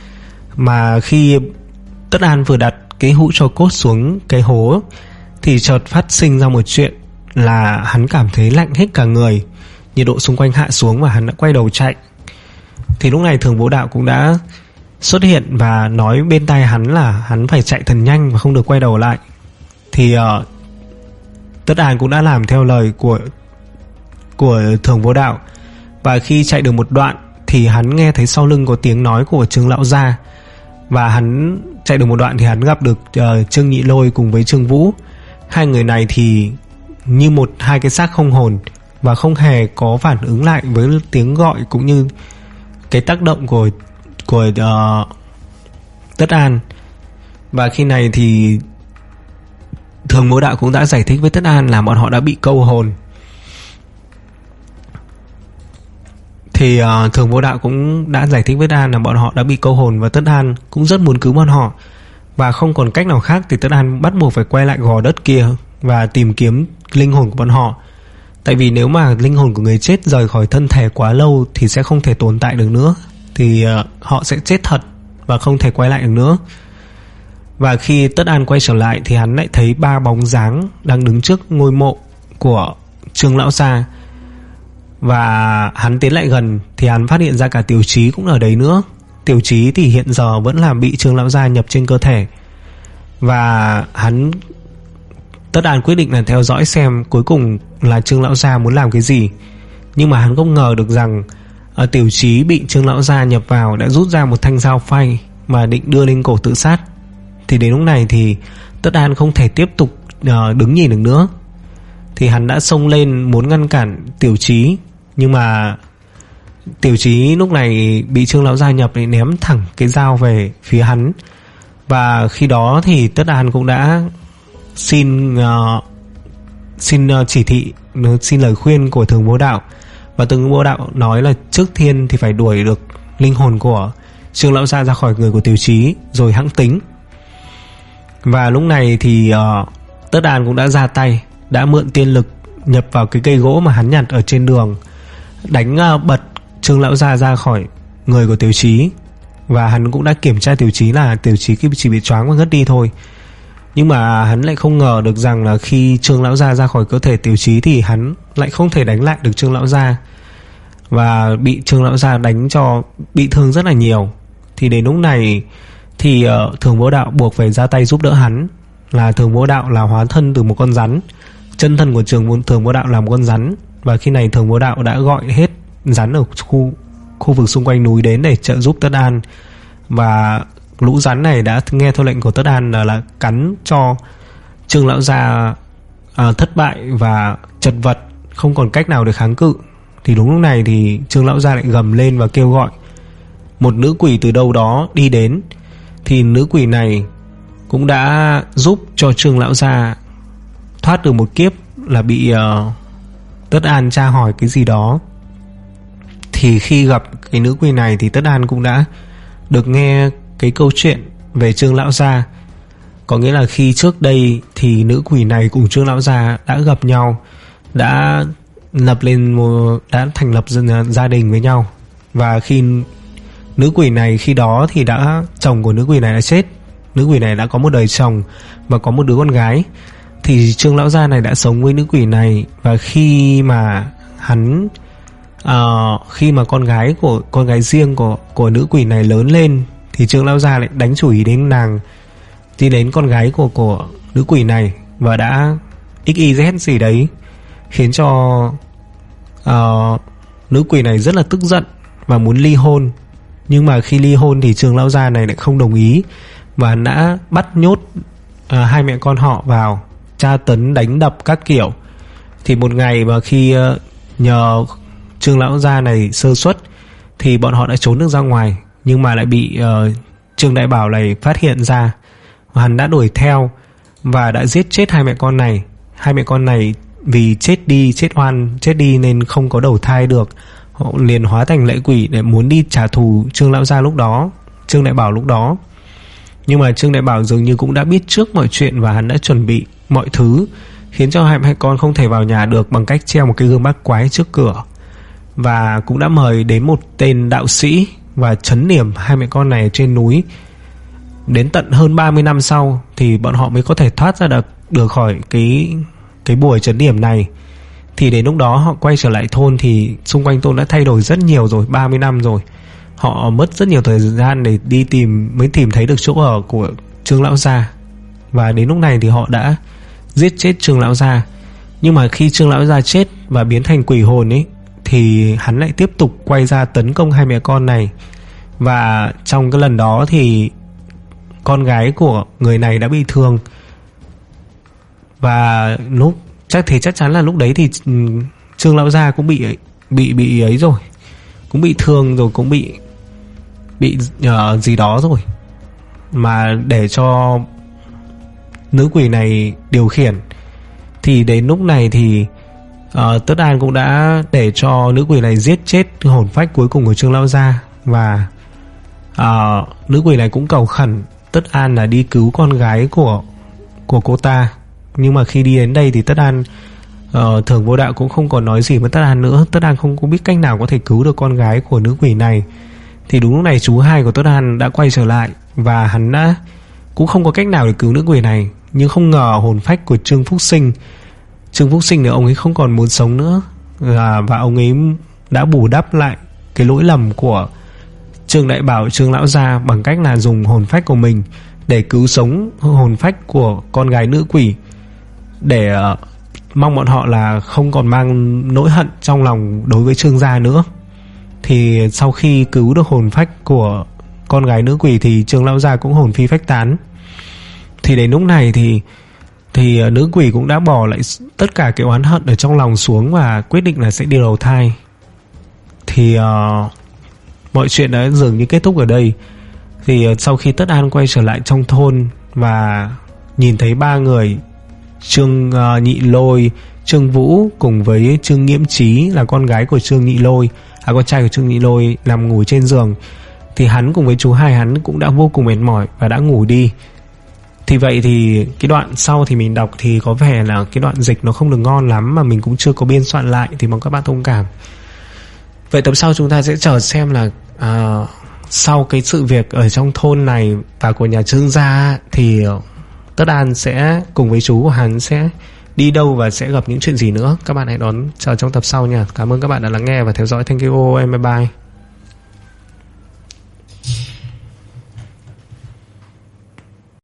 Mà khi Tất An vừa đặt cái hũ cho cốt xuống cái hố thì chợt phát sinh ra một chuyện là hắn cảm thấy lạnh hết cả người, nhiệt độ xung quanh hạ xuống và hắn đã quay đầu chạy. Thì lúc này Thường Vô Đạo cũng đã xuất hiện và nói bên tai hắn là hắn phải chạy thật nhanh và không được quay đầu lại. Thì uh, Tất An cũng đã làm theo lời của của Thường Vô Đạo. Và khi chạy được một đoạn thì hắn nghe thấy sau lưng có tiếng nói của Trương lão gia. Và hắn chạy được một đoạn thì hắn gặp được uh, Trương Nhị Lôi cùng với Trương Vũ. Hai người này thì như một hai cái xác không hồn và không hề có phản ứng lại với tiếng gọi cũng như cái tác động của của uh, Tất An. Và khi này thì Thường Vô Đạo cũng đã giải thích với Tất An là bọn họ đã bị câu hồn. Thì uh, Thường Vô Đạo cũng đã giải thích với Tất An là bọn họ đã bị câu hồn, và Tất An cũng rất muốn cứu bọn họ. Và không còn cách nào khác thì Tất An bắt buộc phải quay lại gò đất kia và tìm kiếm linh hồn của bọn họ. Tại vì nếu mà linh hồn của người chết rời khỏi thân thể quá lâu thì sẽ không thể tồn tại được nữa, thì uh, họ sẽ chết thật và không thể quay lại được nữa. Và khi Tất An quay trở lại thì hắn lại thấy ba bóng dáng đang đứng trước ngôi mộ của Trương lão gia. Và hắn tiến lại gần thì hắn phát hiện ra cả Tiểu Chí cũng ở đấy nữa. Tiểu Chí thì hiện giờ vẫn là bị Trương lão gia nhập trên cơ thể. Và hắn Tất An quyết định là theo dõi xem cuối cùng là Trương lão gia muốn làm cái gì. Nhưng mà hắn không ngờ được rằng ở Tiểu Chí bị Trương lão gia nhập vào đã rút ra một thanh dao phay mà định đưa lên cổ tự sát. Thì đến lúc này thì Tất An không thể tiếp tục uh, đứng nhìn được nữa. Thì hắn đã xông lên muốn ngăn cản Tiểu Chí, nhưng mà Tiểu Chí lúc này bị Trương lão gia nhập để ném thẳng cái dao về phía hắn. Và khi đó thì Tất An cũng đã xin uh, xin uh, chỉ thị, xin lời khuyên của Thường Vô Đạo. Và Tường Vô Đạo nói là trước tiên thì phải đuổi được linh hồn của Trương lão gia ra khỏi người của Tiểu Chí rồi hẵng tính. Và lúc này thì uh, Tất An cũng đã ra tay, đã mượn tiên lực nhập vào cái cây gỗ mà hắn nhặt ở trên đường, đánh uh, bật Trương lão gia ra khỏi người của Tiểu Chí. Và hắn cũng đã kiểm tra Tiểu Chí là Tiểu Chí chỉ bị choáng và ngất đi thôi. Nhưng mà hắn lại không ngờ được rằng là khi Trương lão gia ra khỏi cơ thể Tiểu Chí thì hắn lại không thể đánh lại được Trương lão gia, và bị Trương lão gia đánh cho bị thương rất là nhiều. Thì đến lúc này thì uh, Thường Vô Đạo buộc phải ra tay giúp đỡ hắn. Là Thường Vô Đạo là hóa thân từ một con rắn, chân thân của Trường Thường Vô Đạo là một con rắn. Và khi này Thường Vô Đạo đã gọi hết rắn ở khu khu vực xung quanh núi đến để trợ giúp Tất An. Và lũ rắn này đã nghe theo lệnh của Tất An là, là cắn cho Trương lão gia à, thất bại và chật vật, không còn cách nào để kháng cự. Thì đúng lúc này thì Trương lão gia lại gầm lên và kêu gọi một nữ quỷ từ đâu đó đi đến. Thì nữ quỷ này cũng đã giúp cho Trương lão gia thoát được một kiếp là bị uh, Tất An tra hỏi cái gì đó. Thì khi gặp cái nữ quỷ này thì Tất An cũng đã được nghe cái câu chuyện về Trương lão gia. Có nghĩa là khi trước đây thì nữ quỷ này cùng Trương lão gia đã gặp nhau, đã lập lên một, đã thành lập gia đình với nhau. Và khi nữ quỷ này khi đó thì đã chồng của nữ quỷ này đã chết, nữ quỷ này đã có một đời chồng và có một đứa con gái. Thì Trương lão gia này đã sống với nữ quỷ này. Và khi mà hắn uh, khi mà con gái của con gái riêng của của nữ quỷ này lớn lên thì Trương lão gia lại đánh chủ ý đến nàng, đi đến con gái của của nữ quỷ này và đã ích y zét gì đấy, khiến cho uh, nữ quỷ này rất là tức giận và muốn ly hôn. Nhưng mà khi ly hôn thì Trương lão gia này lại không đồng ý và đã bắt nhốt uh, hai mẹ con họ vào, tra tấn đánh đập các kiểu. Thì một ngày mà khi uh, nhờ Trương lão gia này sơ suất thì bọn họ đã trốn được ra ngoài, nhưng mà lại bị uh, Trương Đại Bảo này phát hiện ra. Hắn đã đuổi theo và đã giết chết hai mẹ con này. Hai mẹ con này vì chết đi, chết oan, chết đi nên không có đầu thai được, họ liền hóa thành lệ quỷ để muốn đi trả thù Trương lão gia lúc đó, Trương Đại Bảo lúc đó. Nhưng mà Trương Đại Bảo dường như cũng đã biết trước mọi chuyện và hắn đã chuẩn bị mọi thứ, khiến cho hai mẹ con không thể vào nhà được bằng cách treo một cái gương bát quái trước cửa. Và cũng đã mời đến một tên đạo sĩ và trấn điểm hai mẹ con này trên núi. Đến tận hơn ba mươi năm sau thì bọn họ mới có thể thoát ra được, được khỏi cái, cái buổi trấn điểm này. Thì đến lúc đó họ quay trở lại thôn thì xung quanh thôn đã thay đổi rất nhiều rồi, ba mươi năm rồi. Họ mất rất nhiều thời gian để đi tìm, mới tìm thấy được chỗ ở của Trương lão gia. Và đến lúc này thì họ đã giết chết Trương lão gia. Nhưng mà khi Trương lão gia chết và biến thành quỷ hồn ấy, thì hắn lại tiếp tục quay ra tấn công hai mẹ con này. Và trong cái lần đó thì con gái của người này đã bị thương. Và lúc chắc thì chắc chắn là lúc đấy thì Trương lão gia cũng bị bị bị ấy rồi, cũng bị thương rồi, cũng bị bị uh, gì đó rồi, mà để cho nữ quỷ này điều khiển. Thì đến lúc này thì uh, Tất An cũng đã để cho nữ quỷ này giết chết hồn phách cuối cùng của Trương lão gia. Và uh, nữ quỷ này cũng cầu khẩn Tất An là đi cứu con gái của của cô ta. Nhưng mà khi đi đến đây thì Tất An uh, Thường Vô Đạo cũng không còn nói gì với Tất An nữa. Tất An không có biết cách nào có thể cứu được con gái của nữ quỷ này. Thì đúng lúc này chú hai của Tất An đã quay trở lại và hắn đã cũng không có cách nào để cứu nữ quỷ này. Nhưng không ngờ hồn phách của Trương Phúc Sinh Trương Phúc Sinh thì ông ấy không còn muốn sống nữa, và, và ông ấy đã bù đắp lại cái lỗi lầm của Trương Đại Bảo, Trương lão gia bằng cách là dùng hồn phách của mình để cứu sống hồn phách của con gái nữ quỷ, để uh, mong bọn họ là không còn mang nỗi hận trong lòng đối với Trương gia nữa. Thì sau khi cứu được hồn phách của con gái nữ quỷ thì Trương lão gia cũng hồn phi phách tán. Thì đến lúc này thì thì uh, nữ quỷ cũng đã bỏ lại tất cả cái oán hận ở trong lòng xuống và quyết định là sẽ đi đầu thai. Thì uh, mọi chuyện đã dường như kết thúc ở đây. Thì uh, sau khi Tất An quay trở lại trong thôn và nhìn thấy ba người Trương uh, Nhị Lôi, Trương Vũ cùng với Trương Nghiễm Trí là con gái của Trương Nhị Lôi, à con trai của Trương Nhị Lôi, nằm ngủ trên giường. Thì hắn cùng với chú hai hắn cũng đã vô cùng mệt mỏi và đã ngủ đi. Thì vậy thì cái đoạn sau thì mình đọc thì có vẻ là cái đoạn dịch nó không được ngon lắm, mà mình cũng chưa có biên soạn lại, thì mong các bạn thông cảm. Vậy tập sau chúng ta sẽ chờ xem là à, sau cái sự việc ở trong thôn này và của nhà Trương gia thì Tất An sẽ cùng với chú của hắn sẽ đi đâu và sẽ gặp những chuyện gì nữa. Các bạn hãy đón chờ trong tập sau nha. Cảm ơn các bạn đã lắng nghe và theo dõi. Thank you all, bye bye.